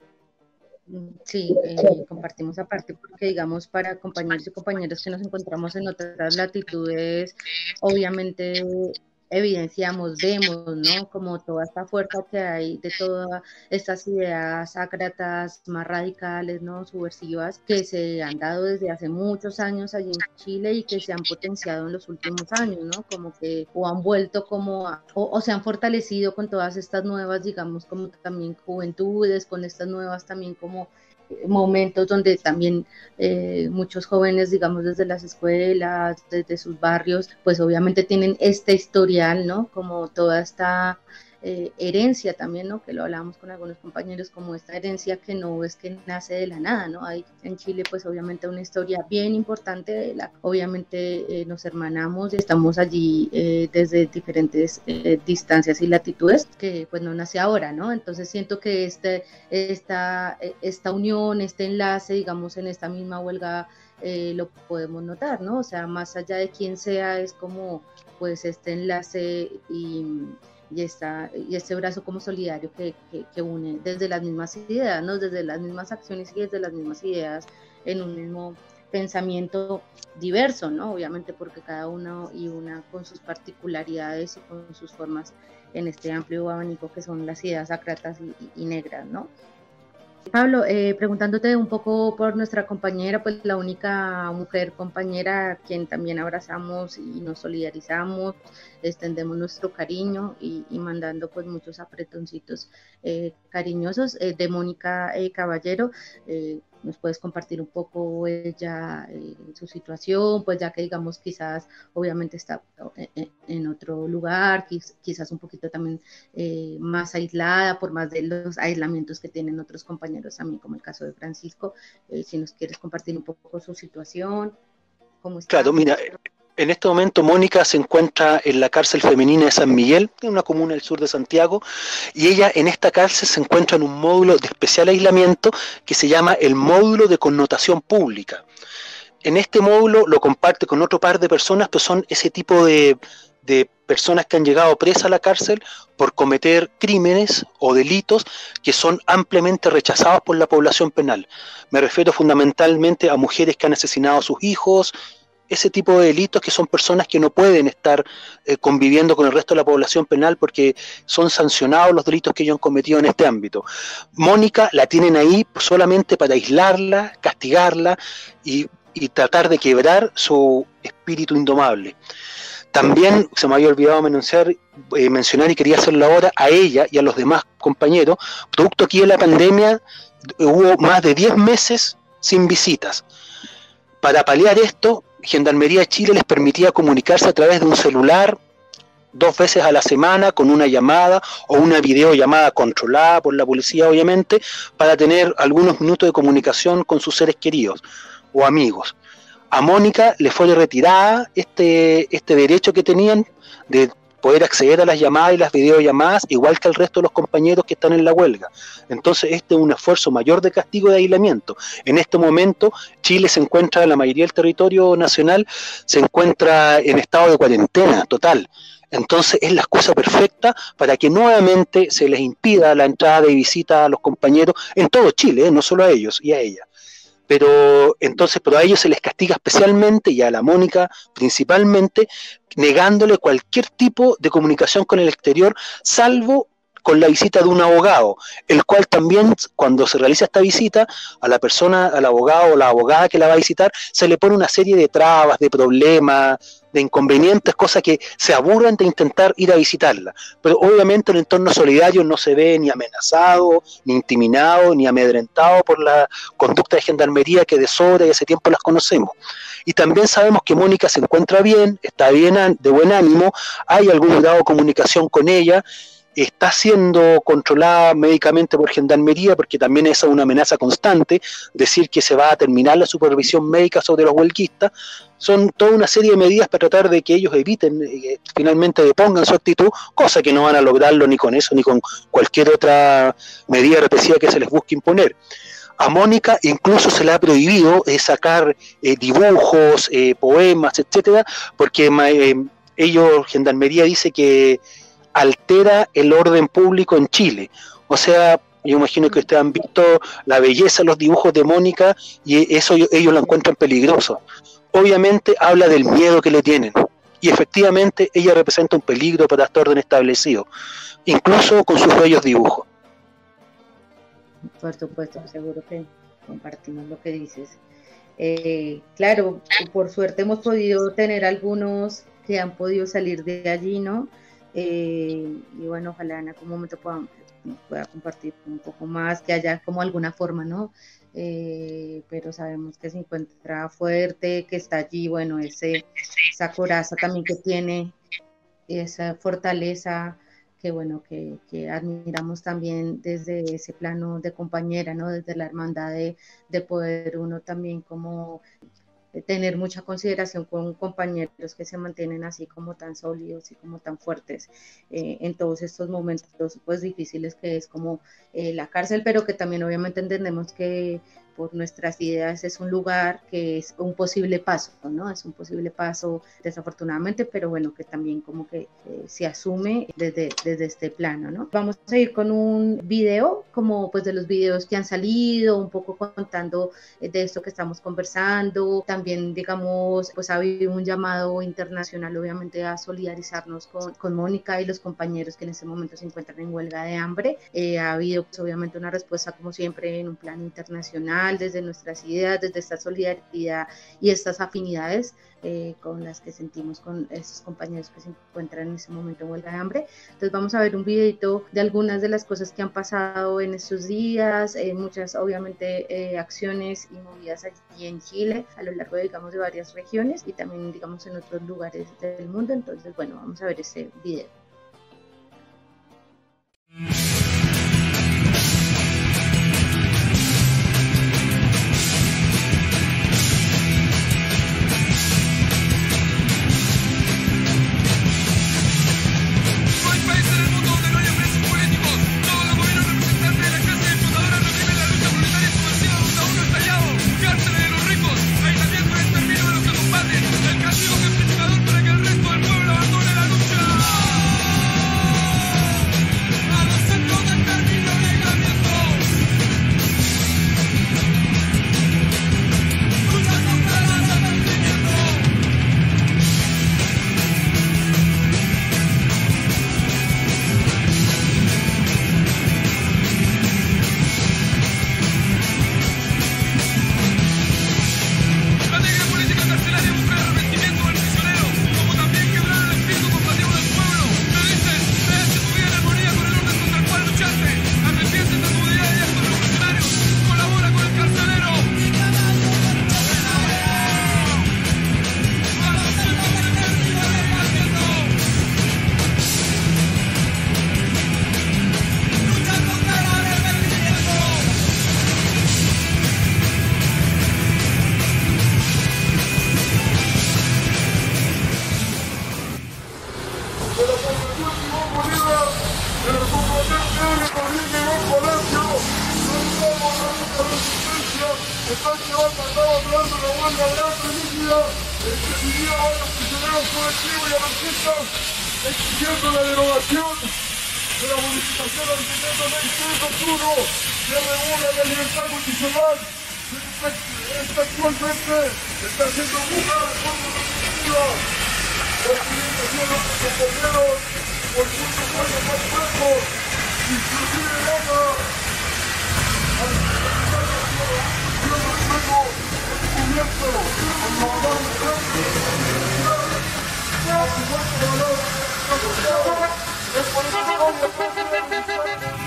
Sí, compartimos aparte porque, digamos, para compañeros y compañeras que nos encontramos en otras latitudes, obviamente evidenciamos, vemos, ¿no? Como toda esta fuerza que hay de todas estas ideas ácratas más radicales, ¿no? Subversivas, que se han dado desde hace muchos años allí en Chile y que se han potenciado en los últimos años, ¿no? Como que o han vuelto o se han fortalecido con todas estas nuevas, digamos, como también juventudes, con estas nuevas también como momentos donde también muchos jóvenes, digamos, desde las escuelas, desde sus barrios, pues obviamente tienen este historial, ¿no? Como toda esta herencia también, ¿no? Que lo hablábamos con algunos compañeros, como esta herencia que no es que nace de la nada, ¿no? Hay en Chile, pues obviamente una historia bien importante, de la obviamente nos hermanamos y estamos allí desde diferentes distancias y latitudes, que pues no nace ahora, ¿no? Entonces siento que esta unión, este enlace, digamos, en esta misma huelga lo podemos notar, ¿no? O sea, más allá de quién sea, es como pues este enlace y este brazo como solidario que une desde las mismas ideas, ¿no? Desde las mismas acciones y desde las mismas ideas en un mismo pensamiento diverso, ¿no? Obviamente porque cada uno y una con sus particularidades y con sus formas en este amplio abanico que son las ideas ácratas y negras, ¿no? Pablo, preguntándote un poco por nuestra compañera, pues la única mujer compañera a quien también abrazamos y nos solidarizamos, extendemos nuestro cariño y mandando pues muchos apretoncitos cariñosos, de Mónica Caballero. ¿Nos puedes compartir un poco ella su situación? Pues ya que digamos quizás obviamente está en otro lugar, quizás un poquito también más aislada por más de los aislamientos que tienen otros compañeros también, como el caso de Francisco. Si nos quieres compartir un poco su situación, ¿cómo está? Claro, mira, En este momento Mónica se encuentra en la cárcel femenina de San Miguel, en una comuna del sur de Santiago, y ella en esta cárcel se encuentra en un módulo de especial aislamiento que se llama el módulo de connotación pública. En este módulo lo comparte con otro par de personas, pero son ese tipo de personas que han llegado presas a la cárcel por cometer crímenes o delitos que son ampliamente rechazados por la población penal. Me refiero fundamentalmente a mujeres que han asesinado a sus hijos, ese tipo de delitos que son personas que no pueden estar conviviendo con el resto de la población penal porque son sancionados los delitos que ellos han cometido en este ámbito. Mónica la tienen ahí solamente para aislarla, castigarla y tratar de quebrar su espíritu indomable. También se me había olvidado mencionar y quería hacerlo ahora a ella y a los demás compañeros. Producto aquí de la pandemia hubo más de 10 meses sin visitas. Para paliar esto, Gendarmería de Chile les permitía comunicarse a través de un celular 2 veces a la semana con una llamada o una videollamada controlada por la policía, obviamente, para tener algunos minutos de comunicación con sus seres queridos o amigos. A Mónica le fue retirada este derecho que tenían de poder acceder a las llamadas y las videollamadas, igual que al resto de los compañeros que están en la huelga. Entonces este es un esfuerzo mayor de castigo y de aislamiento. En este momento Chile se encuentra, la mayoría del territorio nacional se encuentra en estado de cuarentena total. Entonces es la excusa perfecta para que nuevamente se les impida la entrada de visita a los compañeros en todo Chile, no solo a ellos y a ella. Pero a ellos se les castiga especialmente, y a la Mónica principalmente, negándole cualquier tipo de comunicación con el exterior, salvo con la visita de un abogado, el cual también, cuando se realiza esta visita, a la persona, al abogado o la abogada que la va a visitar, se le pone una serie de trabas, de problemas, de inconvenientes, cosas que se aburren de intentar ir a visitarla. Pero obviamente el entorno solidario no se ve ni amenazado, ni intimidado, ni amedrentado por la conducta de Gendarmería que de sobra y hace tiempo las conocemos. Y también sabemos que Mónica se encuentra bien, está bien, de buen ánimo, hay algún grado de comunicación con ella, está siendo controlada médicamente por Gendarmería, porque también esa es una amenaza constante, decir que se va a terminar la supervisión médica sobre los huelguistas. Son toda una serie de medidas para tratar de que ellos eviten, finalmente depongan su actitud, cosa que no van a lograrlo ni con eso, ni con cualquier otra medida represiva que se les busque imponer. A Mónica incluso se le ha prohibido sacar dibujos, poemas, etcétera, porque Gendarmería dice que altera el orden público en Chile. O sea, yo imagino que ustedes han visto la belleza de los dibujos de Mónica y eso ellos lo encuentran peligroso. Obviamente habla del miedo que le tienen y efectivamente ella representa un peligro para este orden establecido, incluso con sus bellos dibujos. Por supuesto, seguro que compartimos lo que dices. Claro, por suerte hemos podido tener algunos que han podido salir de allí, ¿no? Y bueno, ojalá en algún momento pueda compartir un poco más, que haya como alguna forma, ¿no? Pero sabemos que se encuentra fuerte, que está allí, bueno, esa coraza también que tiene, esa fortaleza que bueno, que admiramos también desde ese plano de compañera, ¿no? Desde la hermandad de poder uno también como tener mucha consideración con compañeros que se mantienen así como tan sólidos y como tan fuertes en todos estos momentos pues difíciles que es como la cárcel, pero que también obviamente entendemos que por nuestras ideas es un lugar que es un posible paso, ¿no? Es un posible paso desafortunadamente, pero bueno, que también como que se asume desde este plano, ¿no? Vamos a ir con un video, como pues de los videos que han salido, un poco contando de esto que estamos conversando. También, digamos, pues ha habido un llamado internacional, obviamente, a solidarizarnos con Mónica y los compañeros que en este momento se encuentran en huelga de hambre. Ha habido, pues, obviamente, una respuesta, como siempre, en un plano internacional, desde nuestras ideas, desde esta solidaridad y estas afinidades con las que sentimos con estos compañeros que se encuentran en ese momento en huelga de hambre. Entonces vamos a ver un videito de algunas de las cosas que han pasado en estos días, muchas obviamente acciones y movidas allí en Chile, a lo largo digamos de varias regiones y también digamos en otros lugares del mundo. Entonces bueno, vamos a ver este video. Estamos hablando de una huelga grande, líquida, exigida a los prisioneros colectivos y anarquistas, exigiendo la derogación de la modificación del decreto ley 321 que regula la libertad condicional, que actualmente está siendo juzgada de forma definitiva por utilización de los compañeros por muchos años más presos, inclusive loca al finalizar la ciudad del fuego descubierto en los valores es por eso que vamos a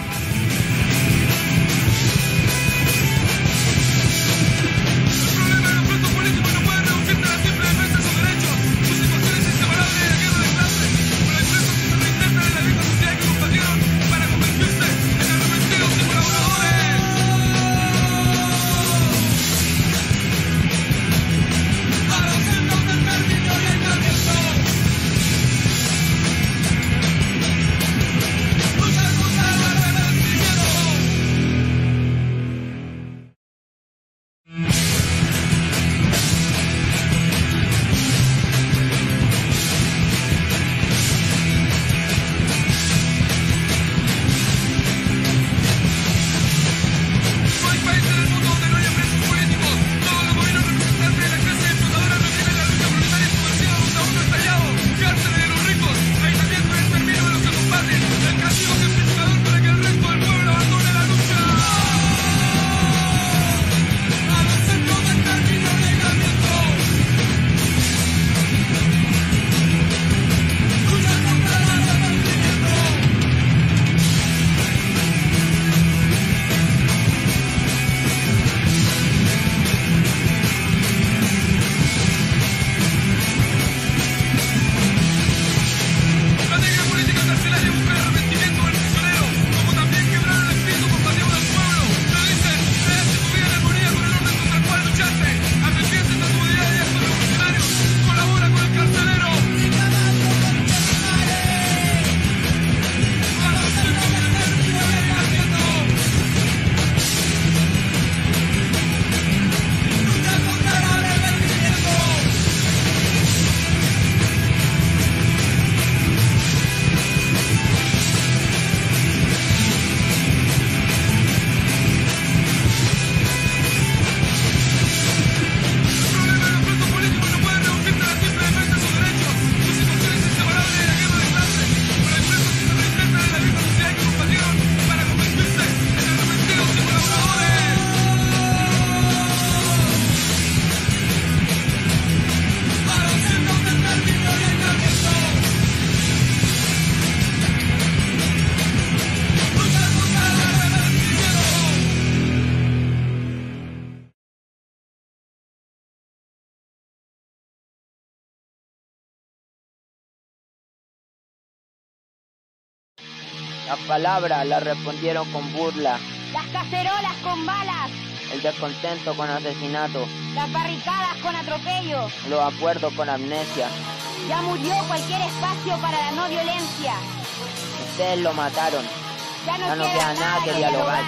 Las palabras las respondieron con burla, las cacerolas con balas, el descontento con asesinato, las barricadas con atropello, los acuerdos con amnesia. Ya murió cualquier espacio para la no violencia. Ustedes lo mataron. Ya no queda nada que dialogar.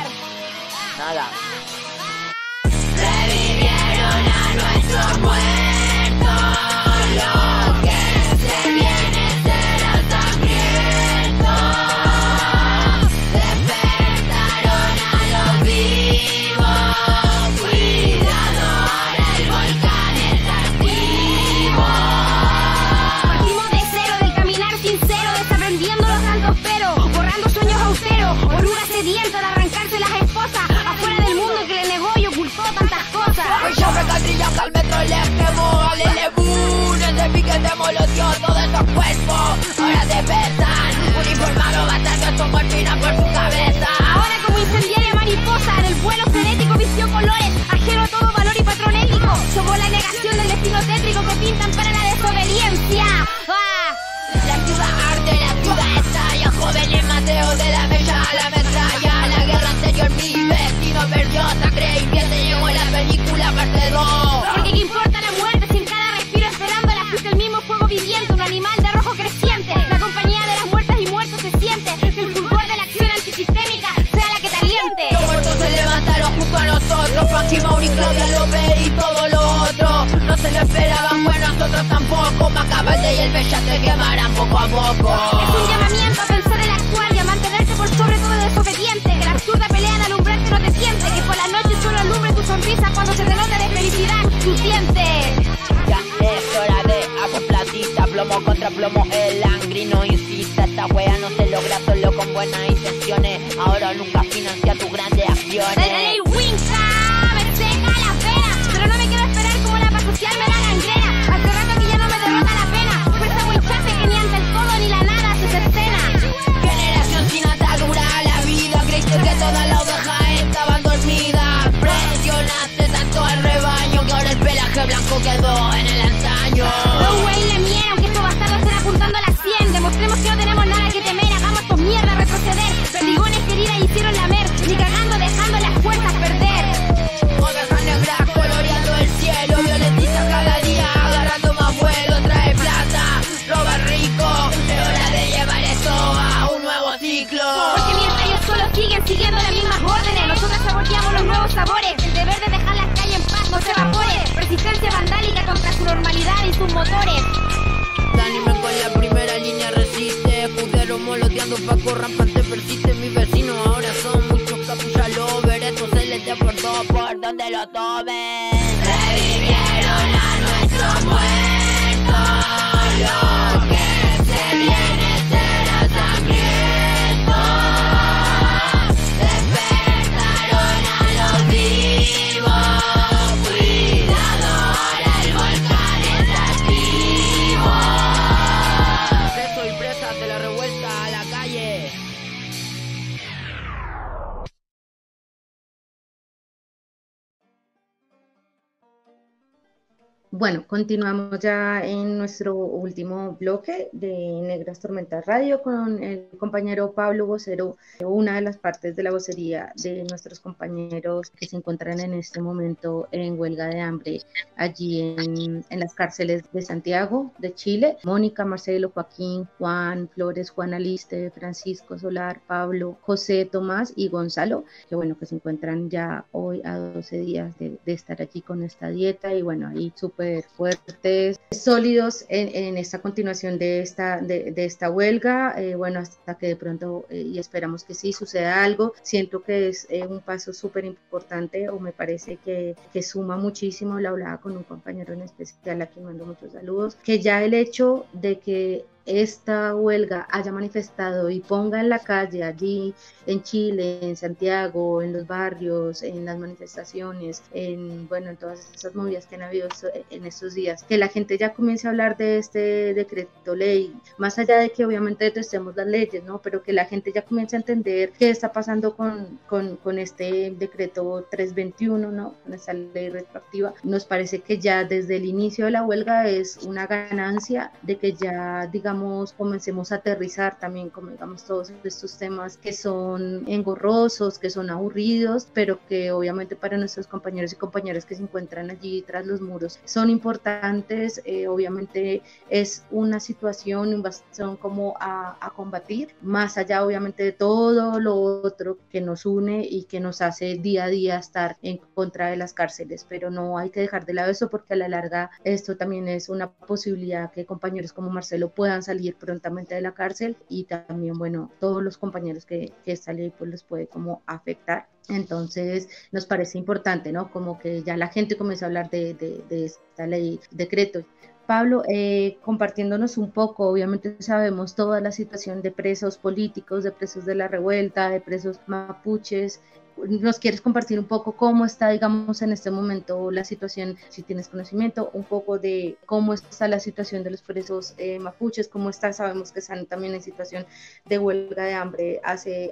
Nada. Revivieron a nuestros muertos, lo que se viene será sangriento. Despertaron a los vivos, cuidado, ahora el volcán está activo. Partimos de cero, del caminar sincero, desaprendiendo los tantos pero, borrando sueños austeros, oruga sedienta de arrancarse las esposas, afuera del mundo que le negó y ocultó tantas cosas. Pues yo me catrillas al metro y les quemo, alele boom, ese pique te moloteó todos esos cuerpos, ahora te pesan, uniformado bastardo tomó espina por tu cabeza. Ahora como incendiaria mariposa, en el vuelo frenético vistió colores, ajeno a todo valor y patrón ético, somos la negación del destino tétrico que pintan para la desobediencia. ¡Ah! La ciudad arde, la ciudad estalla, jóvenes Mateo de la bella a la metralla. La guerra anterior mi vecino perdió sangre y piel, te llegó la película parte 2. Porque qué importa la muerte si en cada respiro esperando la fuiste el mismo fuego viviente, un animal de rojo creciente. La compañía de las muertas y muertos se siente, que el fulgor de la acción antisistémica sea la que te aliente. Los muertos se levantaron junto a nosotros, Mauri, Claudia López y todo lo otro. No se lo esperaban, bueno, nosotros tampoco. Macabalde y el Bella te quemarán poco a poco. Es un llamamiento a pensar en la actual y a mantenerte por sobre todo desobediente. Que la absurda pelea de alumbrarte no te siente. Que por la noche solo alumbre tu sonrisa cuando se te nota de felicidad tus dientes. Ya es hora de acoplatita, plomo contra plomo, el angry no insista. Esta wea no se logra solo con buenas intenciones. Ahora o nunca financia tus grandes acciones. ¡Ey, Winca! Me seca la pena, pero no me quiero esperar como la para asociarme la gangrena. Hace rato que ya no me derrota la pena. Fuerza winchate que ni ante el todo ni la nada se cercena. Generación sin atadura a la vida. Creíste que todas las ovejas estaban dormidas. Presionaste tanto al rebaño que ahora el pelaje blanco quedó en el antaño. No wey, le mieran que estos bastardos estén apuntando a la 100. Demostremos que no tenemos nada que temer. Hagamos estos mierdas retroceder. Perdigones que heridas hicieron lamer. Ni cagando dejando las fuerzas perder. Ovejas negras coloreando el cielo. Violetiza cada día agarrando más vuelo. Trae plata, roba rico. Es hora de llevar esto a un nuevo ciclo. Porque mientras ellos solo siguen siguiendo las mismas órdenes, nosotros saboreamos los nuevos sabores. El deber de dejar las calles en paz no se evapore. Resistencia vandálica contra su normalidad y sus motores. Anime con la primera línea resiste. Escudero moloteando Paco rampante persiste. Mis vecinos ahora son muchos capucha lover. Esto se les deportó por donde lo tomen. Revivieron a nuestros muertos. Lo que se viene será sangriento. Despertaron a los vivos. Cuidado, ahora el volcán está activo. Preso y presa de la revuelta a la calle. Bueno, continuamos ya en nuestro último bloque de Negras Tormentas Radio con el compañero Pablo Vocero, una de las partes de la vocería de nuestros compañeros que se encuentran en este momento en huelga de hambre allí en las cárceles de Santiago, de Chile. Mónica, Marcelo, Joaquín, Juan, Flores, Juan Aliste, Francisco Solar, Pablo, José, Tomás y Gonzalo, que bueno, que se encuentran ya hoy a 12 días de estar allí con esta dieta y bueno, ahí súper fuertes, sólidos en esta continuación de esta huelga, bueno, hasta que de pronto, y esperamos que sí suceda algo. Siento que es un paso súper importante, o me parece que suma muchísimo. Lo hablaba con un compañero en especial a quien mando muchos saludos, que ya el hecho de que esta huelga haya manifestado y ponga en la calle allí en Chile, en Santiago, en los barrios, en las manifestaciones, en todas esas movidas que han habido en estos días, que la gente ya comience a hablar de este decreto ley, más allá de que obviamente detestemos las leyes, ¿no? Pero que la gente ya comience a entender qué está pasando con este decreto 321, ¿no? Con esta ley retroactiva. Nos parece que ya desde el inicio de la huelga es una ganancia de que ya, digamos, comencemos a aterrizar también, como digamos, todos estos temas que son engorrosos, que son aburridos, pero que obviamente para nuestros compañeros y compañeras que se encuentran allí tras los muros son importantes. Obviamente es una situación, un bastón como a combatir, más allá obviamente de todo lo otro que nos une y que nos hace día a día estar en contra de las cárceles, pero no hay que dejar de lado eso, porque a la larga esto también es una posibilidad que compañeros como Marcelo puedan salir prontamente de la cárcel, y también, bueno, todos los compañeros que esta ley pues les puede como afectar. Entonces nos parece importante, ¿no? Como que ya la gente comienza a hablar de esta ley, decreto. Pablo, compartiéndonos un poco, obviamente sabemos toda la situación de presos políticos, de presos de la revuelta, de presos mapuches. ¿Nos quieres compartir un poco cómo está, digamos, en este momento la situación, si tienes conocimiento, un poco de cómo está la situación de los presos mapuches, cómo está? Sabemos que están también en situación de huelga de hambre hace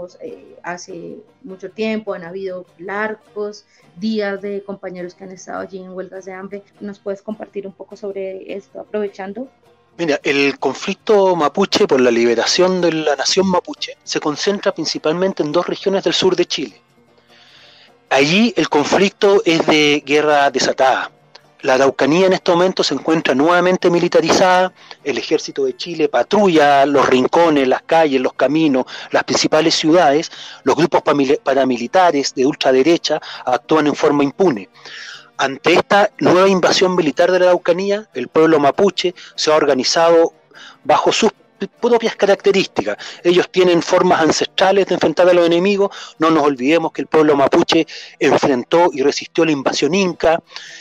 mucho tiempo, han habido largos días de compañeros que han estado allí en huelgas de hambre. ¿Nos puedes compartir un poco sobre esto, aprovechando? Mira, el conflicto mapuche por la liberación de la nación mapuche se concentra principalmente en dos regiones del sur de Chile. Allí el conflicto es de guerra desatada. La Araucanía en este momento se encuentra nuevamente militarizada, el ejército de Chile patrulla los rincones, las calles, los caminos, las principales ciudades, los grupos paramilitares de ultraderecha actúan en forma impune. Ante esta nueva invasión militar de la Araucanía, el pueblo mapuche se ha organizado bajo sus propias características. Ellos tienen formas ancestrales de enfrentar a los enemigos. No nos olvidemos que el pueblo mapuche enfrentó y resistió la invasión inca,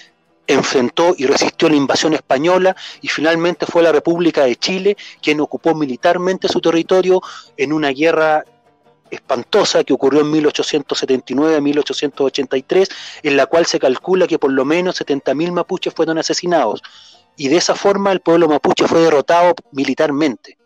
enfrentó y resistió la invasión española, y finalmente fue la República de Chile quien ocupó militarmente su territorio en una guerra espantosa que ocurrió en 1879 a 1883, en la cual se calcula que por lo menos 70.000 mapuches fueron asesinados, y de esa forma el pueblo mapuche fue derrotado militarmente.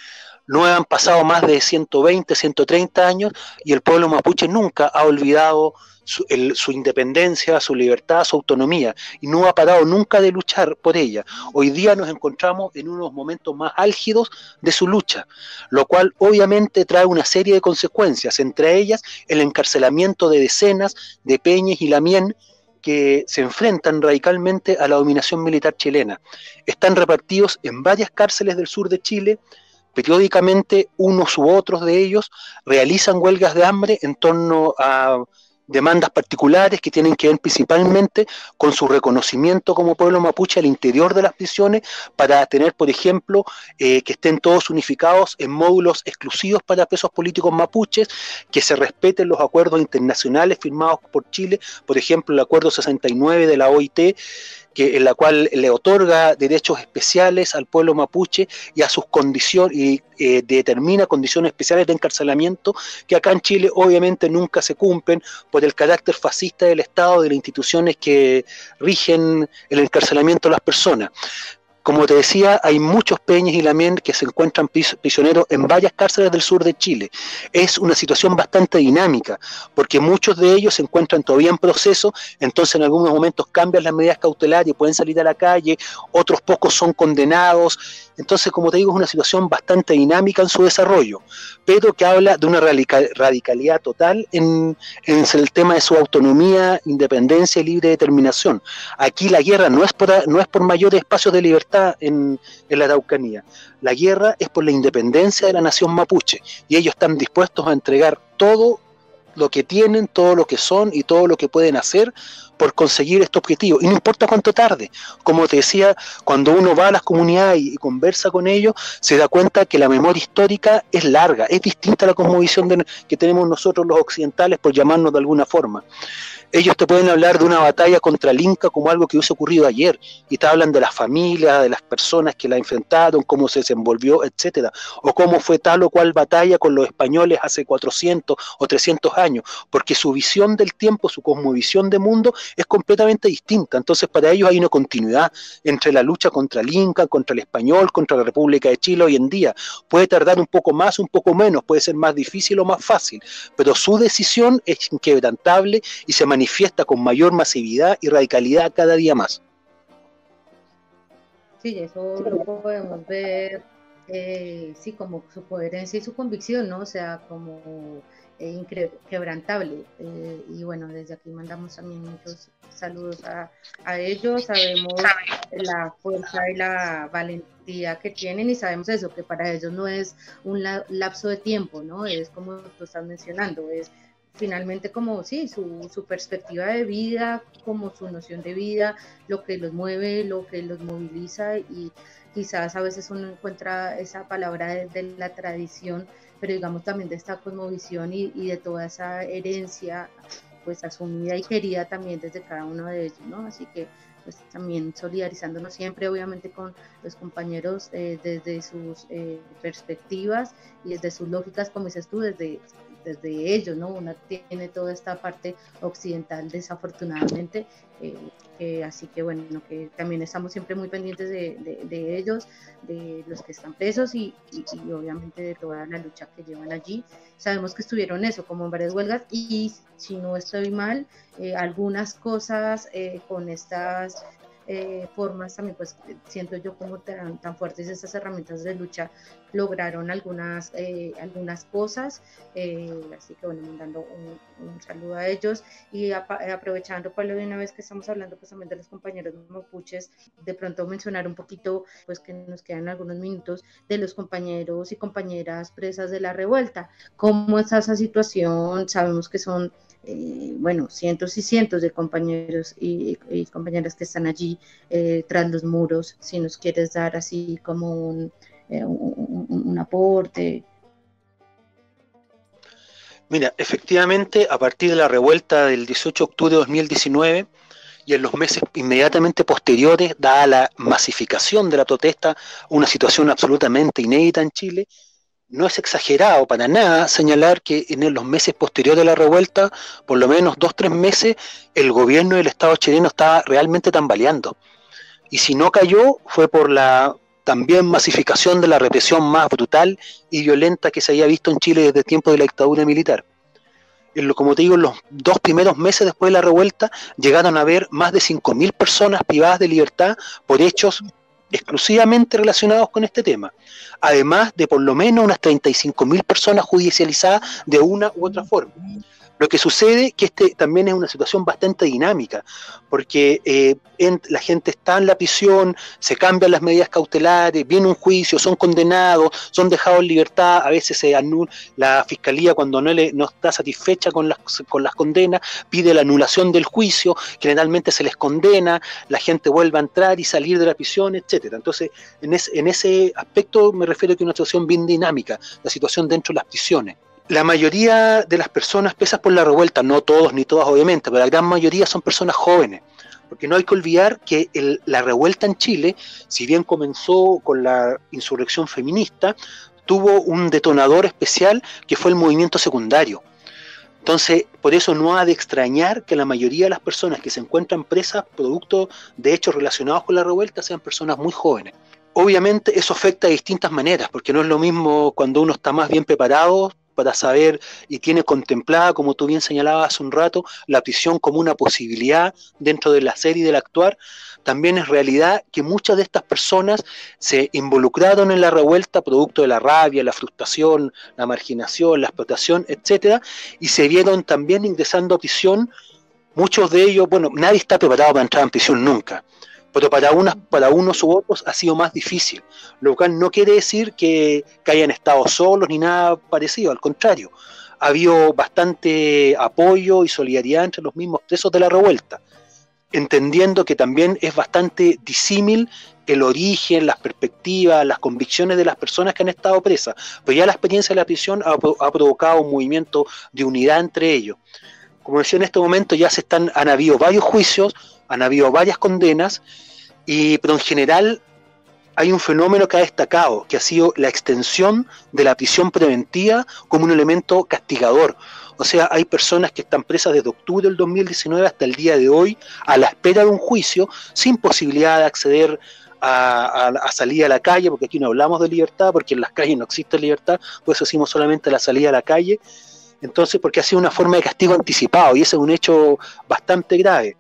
No han pasado más de 120, 130 años y el pueblo mapuche nunca ha olvidado su independencia, su libertad, su autonomía, y no ha parado nunca de luchar por ella. Hoy día nos encontramos en unos momentos más álgidos de su lucha, lo cual obviamente trae una serie de consecuencias, entre ellas el encarcelamiento de decenas de peñes y lamien que se enfrentan radicalmente a la dominación militar chilena. Están repartidos en varias cárceles del sur de Chile. Periódicamente unos u otros de ellos realizan huelgas de hambre en torno a demandas particulares que tienen que ver principalmente con su reconocimiento como pueblo mapuche al interior de las prisiones, para tener, por ejemplo, que estén todos unificados en módulos exclusivos para presos políticos mapuches, que se respeten los acuerdos internacionales firmados por Chile, por ejemplo el acuerdo 69 de la OIT, en la cual le otorga derechos especiales al pueblo mapuche y a sus condiciones, y determina condiciones especiales de encarcelamiento que acá en Chile obviamente nunca se cumplen por el carácter fascista del Estado, de las instituciones que rigen el encarcelamiento de las personas. Como te decía, hay muchos peñes y lamien que se encuentran prisioneros en varias cárceles del sur de Chile. Es una situación bastante dinámica, porque muchos de ellos se encuentran todavía en proceso, entonces en algunos momentos cambian las medidas cautelares y pueden salir a la calle, otros pocos son condenados. Entonces, como te digo, es una situación bastante dinámica en su desarrollo, pero que habla de una radicalidad total en el tema de su autonomía, independencia y libre determinación. Aquí la guerra no es por mayores espacios de libertad en la Araucanía. La guerra es por la independencia de la nación mapuche, y ellos están dispuestos a entregar todo lo que tienen, todo lo que son y todo lo que pueden hacer por conseguir este objetivo, y no importa cuánto tarde. Como te decía, cuando uno va a las comunidades y conversa con ellos, se da cuenta que la memoria histórica es larga, es distinta a la cosmovisión que tenemos nosotros los occidentales, por llamarnos de alguna forma. Ellos te pueden hablar de una batalla contra el Inca como algo que hubiese ocurrido ayer, y te hablan de las familias, de las personas que la enfrentaron, cómo se desenvolvió, etcétera, o cómo fue tal o cual batalla con los españoles hace 400 o 300 años, porque su visión del tiempo, su cosmovisión de mundo es completamente distinta. Entonces para ellos hay una continuidad entre la lucha contra el Inca, contra el español, contra la República de Chile hoy en día. Puede tardar un poco más, un poco menos, puede ser más difícil o más fácil, pero su decisión es inquebrantable y se manifiesta con mayor masividad y radicalidad cada día más. Sí, eso lo podemos ver, sí, como su coherencia y su convicción, ¿no? O sea, como inquebrantable. Y bueno, desde aquí mandamos también muchos saludos a ellos. Sabemos la fuerza y la valentía que tienen, y sabemos eso, que para ellos no es un lapso de tiempo, ¿no? Es como tú estás mencionando, es finalmente como sí, su perspectiva de vida, como su noción de vida, lo que los mueve, lo que los moviliza, y quizás a veces uno encuentra esa palabra de la tradición, pero digamos también de esta cosmovisión y de toda esa herencia pues asumida y querida también desde cada uno de ellos, ¿no? Así que pues también solidarizándonos siempre obviamente con los compañeros desde sus perspectivas y desde sus lógicas, como dices tú, desde ellos, ¿no? Una tiene toda esta parte occidental desafortunadamente, así que bueno, que también estamos siempre muy pendientes de ellos, de los que están presos y obviamente de toda la lucha que llevan allí. Sabemos que estuvieron eso, como en varias huelgas, y si no estoy mal, algunas cosas con estas formas también, pues siento yo como tan fuertes estas herramientas de lucha, lograron algunas cosas, así que bueno, mandando un saludo a ellos y aprovechando, Pablo, de una vez que estamos hablando pues también de los compañeros mapuches, de pronto mencionar un poquito, pues que nos quedan algunos minutos, de los compañeros y compañeras presas de la revuelta. ¿Cómo está esa situación? Sabemos que son cientos y cientos de compañeros y compañeras que están allí tras los muros. Si nos quieres dar así como un aporte. Mira, efectivamente, a partir de la revuelta del 18 de octubre de 2019 y en los meses inmediatamente posteriores, dada la masificación de la protesta, una situación absolutamente inédita en Chile, no es exagerado para nada señalar que en los meses posteriores a la revuelta, por lo menos 2-3 meses, el gobierno del Estado chileno estaba realmente tambaleando. Y si no cayó, fue por la también masificación de la represión más brutal y violenta que se había visto en Chile desde el tiempo de la dictadura militar. Como te digo, en los 2 primeros meses después de la revuelta, llegaron a haber más de 5.000 personas privadas de libertad por hechos exclusivamente relacionados con este tema, además de por lo menos unas 35.000 personas judicializadas de una u otra forma. Lo que sucede es que también es una situación bastante dinámica, porque la gente está en la prisión, se cambian las medidas cautelares, viene un juicio, son condenados, son dejados en libertad, a veces se anula, la fiscalía cuando no está satisfecha con las condenas, pide la anulación del juicio, generalmente se les condena, la gente vuelve a entrar y salir de la prisión, etcétera. Entonces, en ese aspecto me refiero a que es una situación bien dinámica, la situación dentro de las prisiones. La mayoría de las personas presas por la revuelta, no todos ni todas obviamente, pero la gran mayoría son personas jóvenes, porque no hay que olvidar que la revuelta en Chile, si bien comenzó con la insurrección feminista, tuvo un detonador especial que fue el movimiento secundario. Entonces, por eso no ha de extrañar que la mayoría de las personas que se encuentran presas producto de hechos relacionados con la revuelta sean personas muy jóvenes. Obviamente eso afecta de distintas maneras, porque no es lo mismo cuando uno está más bien preparado para saber y tiene contemplada, como tú bien señalabas hace un rato, la prisión como una posibilidad dentro del hacer y del actuar. También es realidad que muchas de estas personas se involucraron en la revuelta producto de la rabia, la frustración, la marginación, la explotación, etcétera, y se vieron también ingresando a prisión. Muchos de ellos, bueno, nadie está preparado para entrar en prisión nunca, pero para unos u otros ha sido más difícil, lo cual no quiere decir que hayan estado solos ni nada parecido, al contrario, ha habido bastante apoyo y solidaridad entre los mismos presos de la revuelta, entendiendo que también es bastante disímil el origen, las perspectivas, las convicciones de las personas que han estado presas, pero ya la experiencia de la prisión ha provocado un movimiento de unidad entre ellos. Como decía, en este momento ya han habido varios juicios, han habido varias condenas, pero en general hay un fenómeno que ha destacado, que ha sido la extensión de la prisión preventiva como un elemento castigador. O sea, hay personas que están presas desde octubre del 2019 hasta el día de hoy, a la espera de un juicio, sin posibilidad de acceder a salir a la calle, porque aquí no hablamos de libertad, porque en las calles no existe libertad, por eso decimos solamente la salida a la calle. Entonces, porque ha sido una forma de castigo anticipado, y ese es un hecho bastante grave.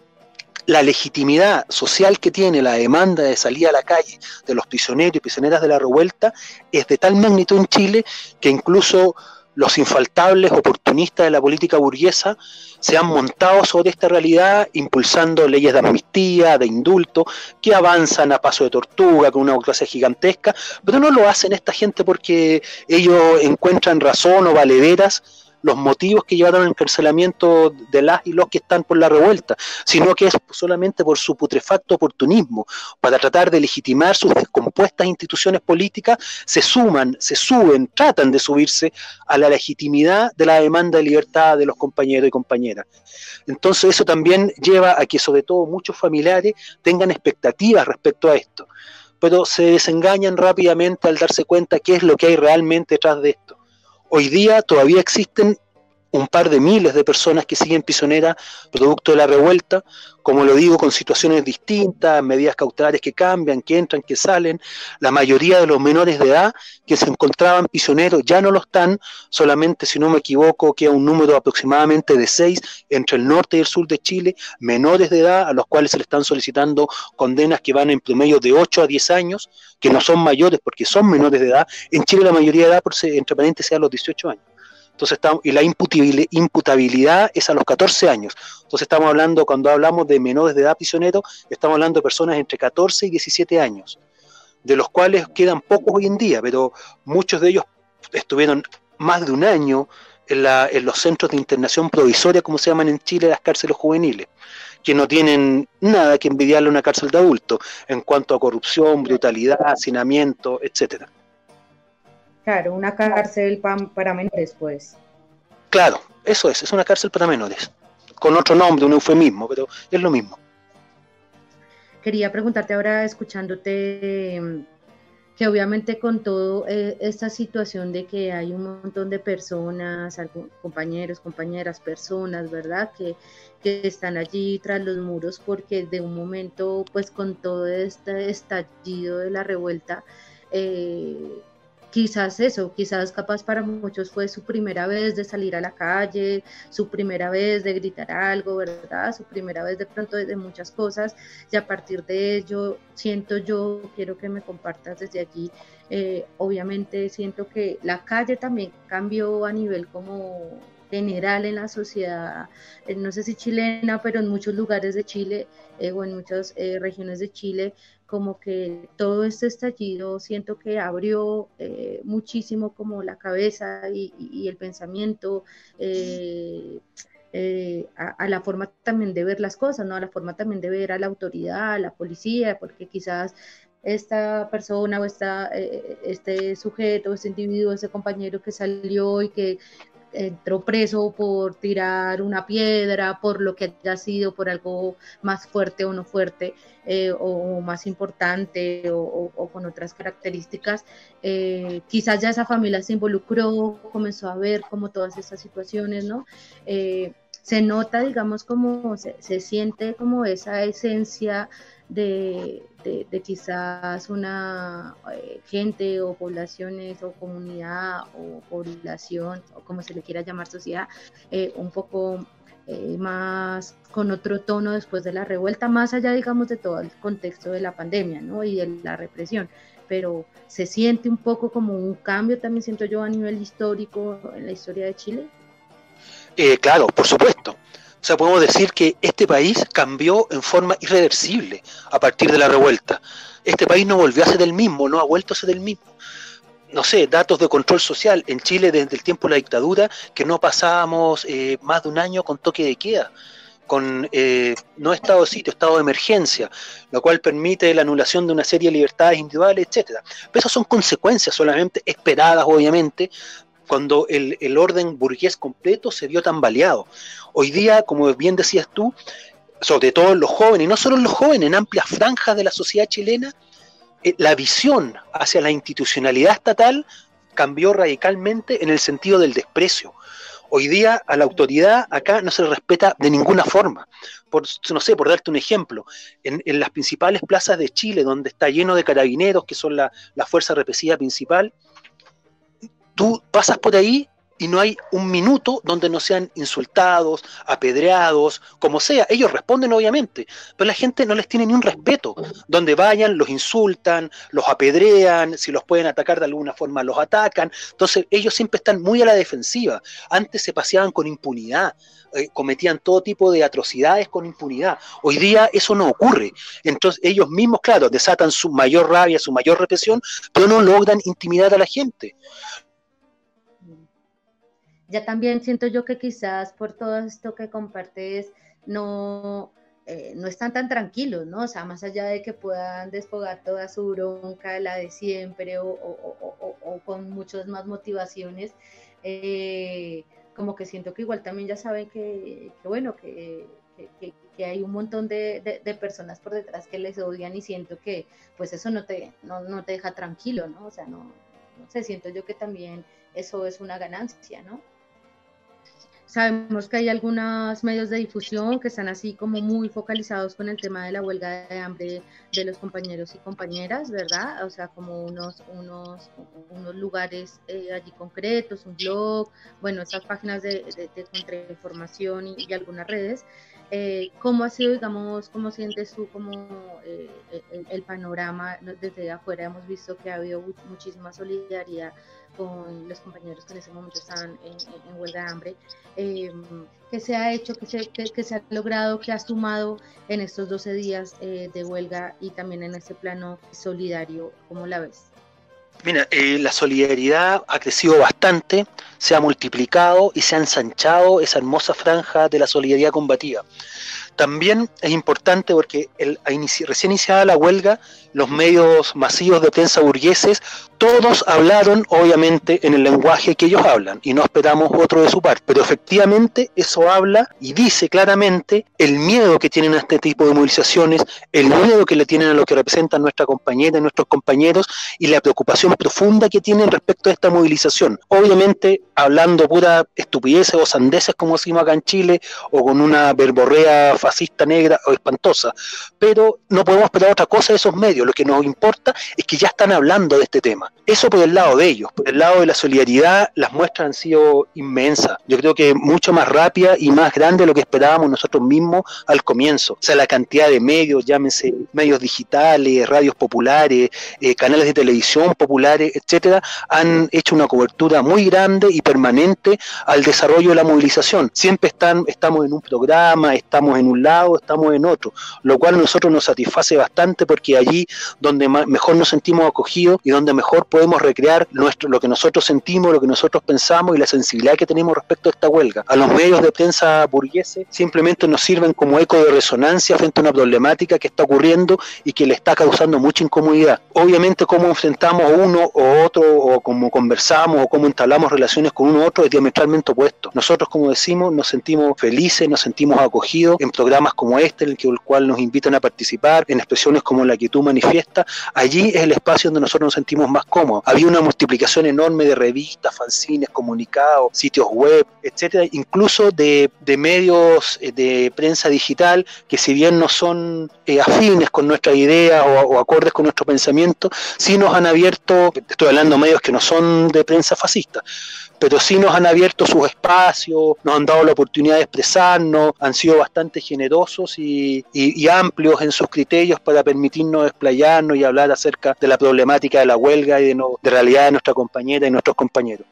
La legitimidad social que tiene la demanda de salida a la calle de los prisioneros y prisioneras de la revuelta es de tal magnitud en Chile que incluso los infaltables oportunistas de la política burguesa se han montado sobre esta realidad impulsando leyes de amnistía, de indulto, que avanzan a paso de tortuga con una burocracia gigantesca, pero no lo hacen esta gente porque ellos encuentran razón o valederas los motivos que llevaron al encarcelamiento de las y los que están por la revuelta, sino que es solamente por su putrefacto oportunismo, para tratar de legitimar sus descompuestas instituciones políticas, tratan de subirse a la legitimidad de la demanda de libertad de los compañeros y compañeras. Entonces eso también lleva a que sobre todo muchos familiares tengan expectativas respecto a esto, pero se desengañan rápidamente al darse cuenta qué es lo que hay realmente detrás de esto. Hoy día todavía existen un par de miles de personas que siguen prisioneras producto de la revuelta, como lo digo, con situaciones distintas, medidas cautelares que cambian, que entran, que salen. La mayoría de los menores de edad que se encontraban prisioneros ya no lo están, solamente, si no me equivoco, queda un número aproximadamente de 6 entre el norte y el sur de Chile, menores de edad a los cuales se le están solicitando condenas que van en promedio de 8 a 10 años, que no son mayores porque son menores de edad. En Chile la mayoría de edad, entre paréntesis, a los 18 años. Entonces y la imputabilidad es a los 14 años. Entonces estamos hablando, cuando hablamos de menores de edad prisioneros, estamos hablando de personas entre 14 y 17 años, de los cuales quedan pocos hoy en día, pero muchos de ellos estuvieron más de un año en los centros de internación provisoria, como se llaman en Chile, las cárceles juveniles, que no tienen nada que envidiarle a una cárcel de adultos en cuanto a corrupción, brutalidad, hacinamiento, etcétera. Claro, una cárcel para menores, pues. Claro, eso es una cárcel para menores, con otro nombre, un eufemismo, pero es lo mismo. Quería preguntarte ahora, escuchándote, que obviamente con toda esta situación de que hay un montón de personas, compañeros, compañeras, personas, ¿verdad? Que están allí tras los muros porque de un momento, pues con todo este estallido de la revuelta, quizás capaz para muchos fue su primera vez de salir a la calle, su primera vez de gritar algo, ¿verdad? Su primera vez de pronto de muchas cosas, y a partir de ello quiero que me compartas desde allí, obviamente siento que la calle también cambió a nivel como general en la sociedad, no sé si chilena, pero en muchos lugares de Chile o en muchas regiones de Chile, como que todo este estallido siento que abrió muchísimo como la cabeza y el pensamiento a la forma también de ver las cosas, ¿no? A la forma también de ver a la autoridad, a la policía, porque quizás esta persona o este sujeto, este individuo, este compañero que salió y que entró preso por tirar una piedra, por lo que haya sido, por algo más fuerte o no fuerte, o más importante, o con otras características, quizás ya esa familia se involucró, comenzó a ver como todas estas situaciones, ¿no? Se nota, digamos, como se siente como esa esencia de quizás una gente o poblaciones o comunidad o población o como se le quiera llamar sociedad, un poco más con otro tono después de la revuelta, más allá, digamos, de todo el contexto de la pandemia, ¿no? Y de la represión, pero se siente un poco como un cambio, también siento yo, a nivel histórico en la historia de Chile. Claro, por supuesto. O sea, podemos decir que este país cambió en forma irreversible a partir de la revuelta. Este país no volvió a ser el mismo, no ha vuelto a ser el mismo. No sé, datos de control social en Chile desde el tiempo de la dictadura, que no pasábamos más de un año con toque de queda, con no estado de sitio, estado de emergencia, lo cual permite la anulación de una serie de libertades individuales, etcétera. Pero esas son consecuencias solamente esperadas, obviamente, cuando el orden burgués completo se vio tambaleado. Hoy día, como bien decías tú, sobre todo los jóvenes, y no solo los jóvenes, en amplias franjas de la sociedad chilena, la visión hacia la institucionalidad estatal cambió radicalmente en el sentido del desprecio. Hoy día a la autoridad acá no se le respeta de ninguna forma. Por darte un ejemplo, en las principales plazas de Chile, donde está lleno de carabineros, que son la fuerza represiva principal, tú pasas por ahí y no hay un minuto donde no sean insultados, apedreados, como sea. Ellos responden obviamente, pero la gente no les tiene ni un respeto. Donde vayan, los insultan, los apedrean, si los pueden atacar de alguna forma, los atacan. Entonces ellos siempre están muy a la defensiva. Antes se paseaban con impunidad, cometían todo tipo de atrocidades con impunidad. Hoy día eso no ocurre. Entonces ellos mismos, claro, desatan su mayor rabia, su mayor represión, pero no logran intimidar a la gente. Ya también siento yo que quizás por todo esto que compartes no están tan tranquilos, ¿no? O sea, más allá de que puedan desfogar toda su bronca, la de siempre, o con muchas más motivaciones, como que siento que igual también ya saben que hay un montón de personas por detrás que les odian, y siento que pues eso no te deja tranquilo, ¿no? O sea, no sé, siento yo que también eso es una ganancia, ¿no? Sabemos que hay algunos medios de difusión que están así como muy focalizados con el tema de la huelga de hambre de los compañeros y compañeras, ¿verdad? O sea, como unos lugares allí concretos, un blog, bueno, esas páginas de contrainformación y algunas redes. ¿Cómo ha sido, digamos, cómo sientes tú como el panorama desde afuera? Hemos visto que ha habido muchísima solidaridad con los compañeros que en ese momento están en huelga de hambre. ¿Qué se ha hecho, qué se ha logrado, qué has sumado en estos 12 días de huelga y también en este plano solidario? ¿Cómo la ves? Mira, la solidaridad ha crecido bastante, se ha multiplicado y se ha ensanchado esa hermosa franja de la solidaridad combativa. También es importante porque recién iniciada la huelga, los medios masivos de prensa burgueses, todos hablaron obviamente en el lenguaje que ellos hablan y no esperamos otro de su parte, pero efectivamente eso habla y dice claramente el miedo que tienen a este tipo de movilizaciones, el miedo que le tienen a lo que representan nuestra compañera y nuestros compañeros y la preocupación profunda que tienen respecto a esta movilización. Obviamente hablando pura estupideces o sandeces como decimos acá en Chile o con una verborrea fascista negra o espantosa, pero no podemos esperar otra cosa de esos medios. Lo que nos importa es que ya están hablando de este tema. Eso por el lado de ellos. Por el lado de la solidaridad, las muestras han sido inmensas. Yo creo que mucho más rápida y más grande de lo que esperábamos nosotros mismos al comienzo. O sea, la cantidad de medios, llámense medios digitales, radios populares, canales de televisión populares, etcétera, han hecho una cobertura muy grande y permanente al desarrollo de la movilización. Siempre estamos en un programa, estamos en un lado, estamos en otro, lo cual a nosotros nos satisface bastante porque allí donde mejor nos sentimos acogidos y donde mejor podemos recrear lo que nosotros sentimos, lo que nosotros pensamos y la sensibilidad que tenemos respecto a esta huelga. A los medios de prensa burgueses simplemente nos sirven como eco de resonancia frente a una problemática que está ocurriendo y que le está causando mucha incomodidad. Obviamente cómo enfrentamos a uno o otro o cómo conversamos o cómo entablamos relaciones con uno u otro es diametralmente opuesto. Nosotros, como decimos, nos sentimos felices, nos sentimos acogidos en programas como este, en el cual nos invitan a participar, en expresiones como la que tú manifiestas. Allí es el espacio donde nosotros nos sentimos más cómodos. Había una multiplicación enorme de revistas, fanzines, comunicados, sitios web, etcétera, incluso de medios de prensa digital que si bien no son afines con nuestras ideas o acordes con nuestro pensamiento, sí nos han abierto, estoy hablando de medios que no son de prensa fascista, pero sí nos han abierto sus espacios, nos han dado la oportunidad de expresarnos, han sido bastante generosos y amplios en sus criterios para permitirnos explayarnos y hablar acerca de la problemática de la huelga y de realidad de nuestra compañera y nuestros compañeros.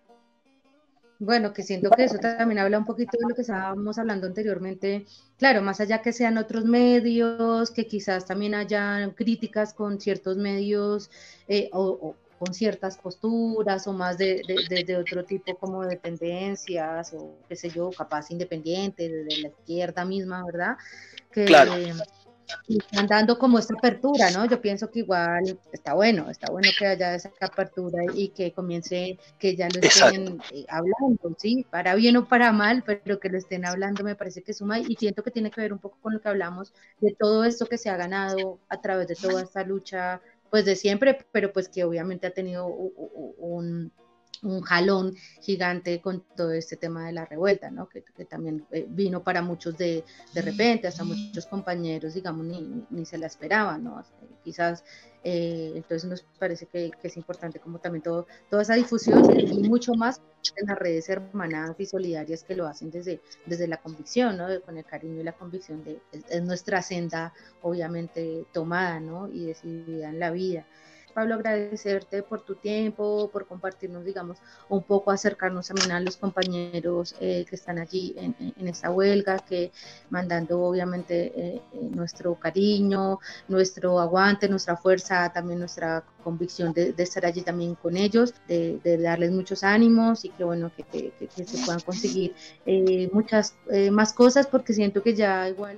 Bueno, que siento que eso también habla un poquito de lo que estábamos hablando anteriormente. Claro, más allá que sean otros medios, que quizás también haya críticas con ciertos medios o con ciertas posturas o más de otro tipo como de tendencias o qué sé yo, capaz independiente, de la izquierda misma, ¿verdad? Que, claro. Están dando como esta apertura, ¿no? Yo pienso que igual está bueno que haya esa apertura y que comience, que ya lo estén hablando, ¿sí? Para bien o para mal, pero que lo estén hablando me parece que suma y siento que tiene que ver un poco con lo que hablamos de todo esto que se ha ganado a través de toda esta lucha, pues de siempre, pero pues que obviamente ha tenido un jalón gigante con todo este tema de la revuelta, ¿no? Que también vino para muchos de repente, hasta muchos compañeros, digamos, ni se la esperaban, ¿no? Quizás, entonces nos parece que es importante como también toda esa difusión y mucho más en las redes hermanadas y solidarias que lo hacen desde la convicción, ¿no? Con el cariño y la convicción es nuestra senda, obviamente, tomada, ¿no? Y decidida en la vida. Pablo, agradecerte por tu tiempo, por compartirnos, digamos, un poco, acercarnos también a los compañeros que están allí en esta huelga, que mandando obviamente nuestro cariño, nuestro aguante, nuestra fuerza, también nuestra convicción de estar allí también con ellos, de darles muchos ánimos y que bueno, que se puedan conseguir muchas más cosas, porque siento que ya igual...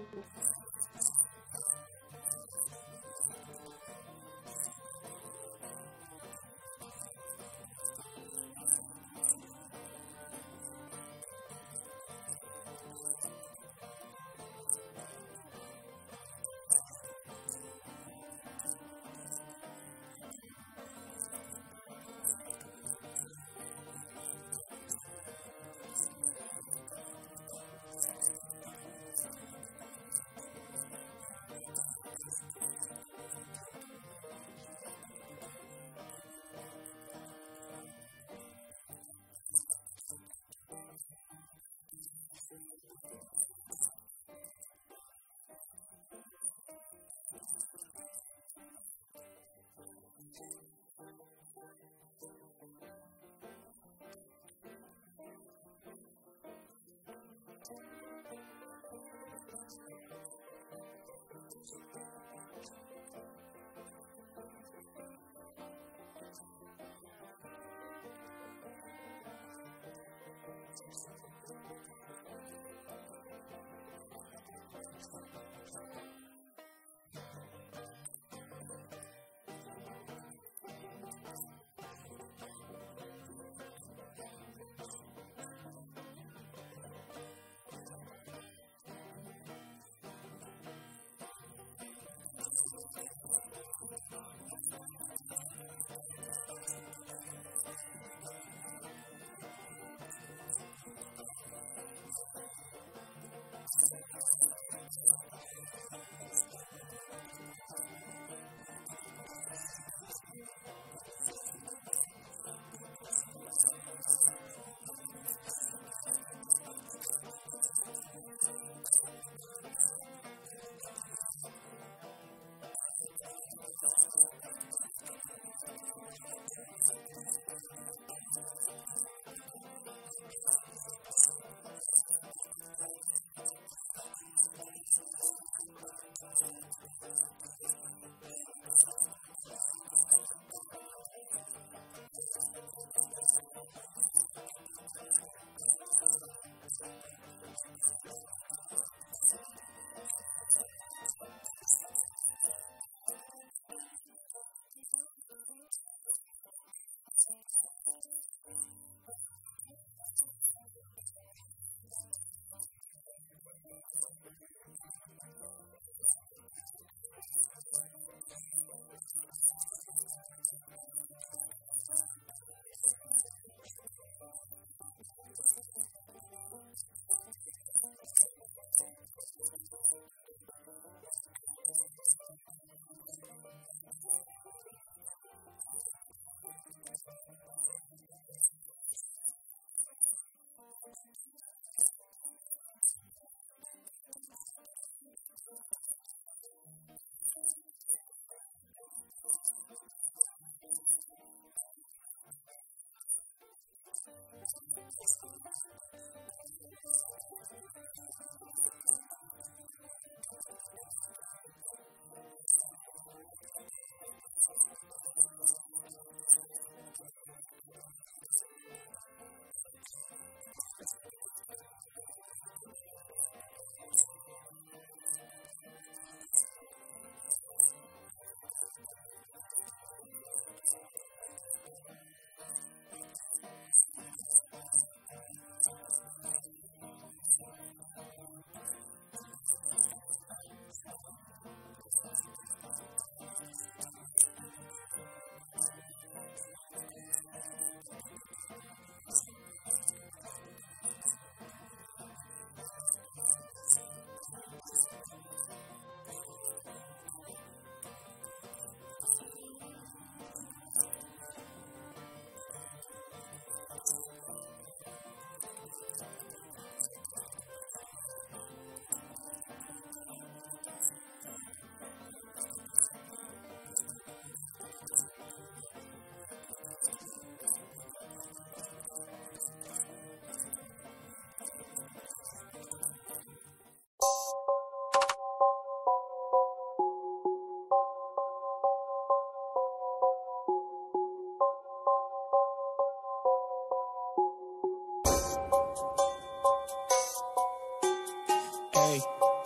Ey,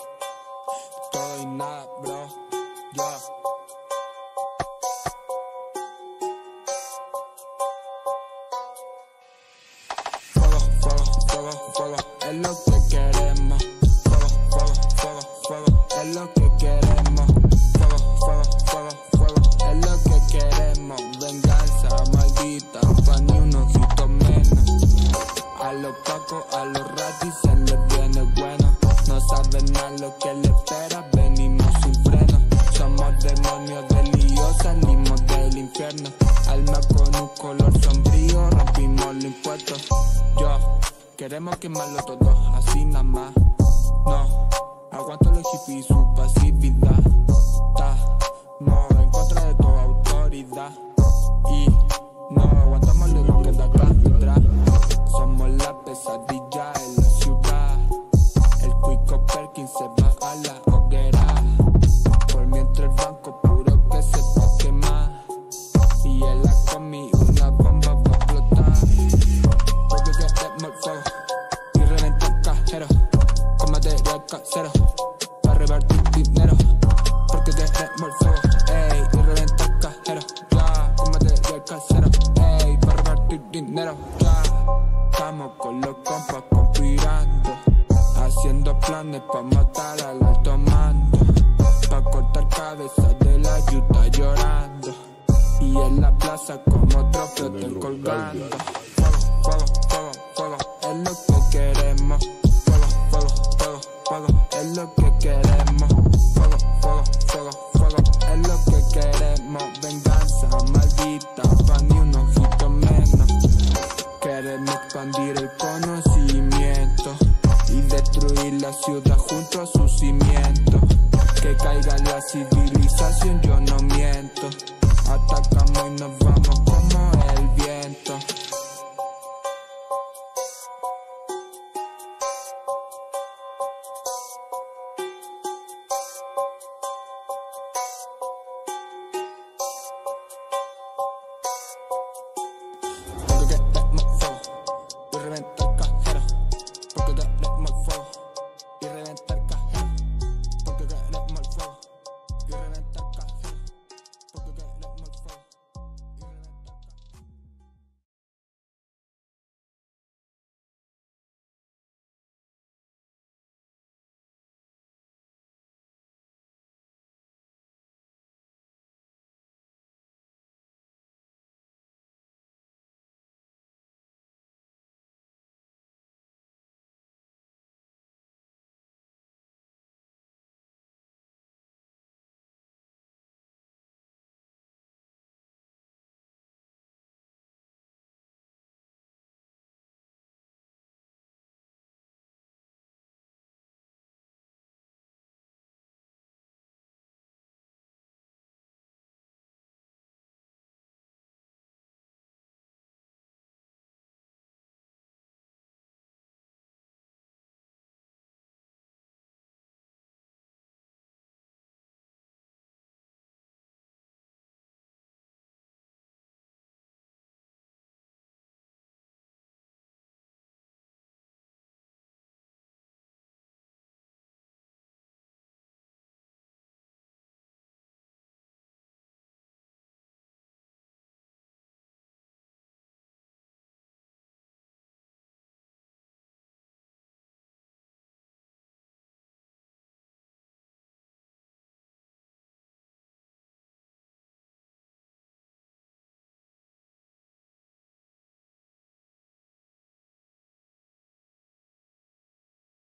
todo y nada, bro. Yeah. Fuego, fuego, fuego, fuego, es lo que queremos. Fuego, fuego, fuego, fuego, es lo que queremos. Fuego, fuego, fuego, fuego, es lo que queremos. Venganza maldita, pa' ni un ojito menos. A los pacos, a los ratis se les viene bueno. No saben nada lo que le espera, venimos sin freno. Somos demonios del lío, salimos del infierno. Alma con un color sombrío, rompimos los impuestos. Yo, queremos quemarlo todo, así nada más. No, aguanto los hippies y su pasividad. Estamos en contra de toda autoridad. Y no aguantamos lo que da acá detrás. Somos la pesadilla en la ciudad. El Quico Perkins se va a la hoguera. Por mientras el banco puro que se va a quemar. Y en la comi una bomba va a explotar. Porque queremos el fuego y reventar cajeros con material casero. Para prendemos el fuego, ey, y revienta el cajero, ya, cómete el casero, ey, para repartir dinero, ya. Estamos con los compas conspirando, haciendo planes pa' matar al alto mando, pa' cortar cabezas de la yuta llorando, y en la plaza como trofeo te colgando. Fuego, fuego, fuego, fuego, es lo que queremos. Fuego, fuego, fuego, fuego, es lo que queremos. Fuego, fuego, fuego, fuego, es lo que queremos. Venganza maldita, pa' ni un ojito menos. Queremos expandir el conocimiento y destruir la ciudad junto a sus cimientos. Que caiga la civilización, yo no miento. Atacamos y nos vamos como el viento.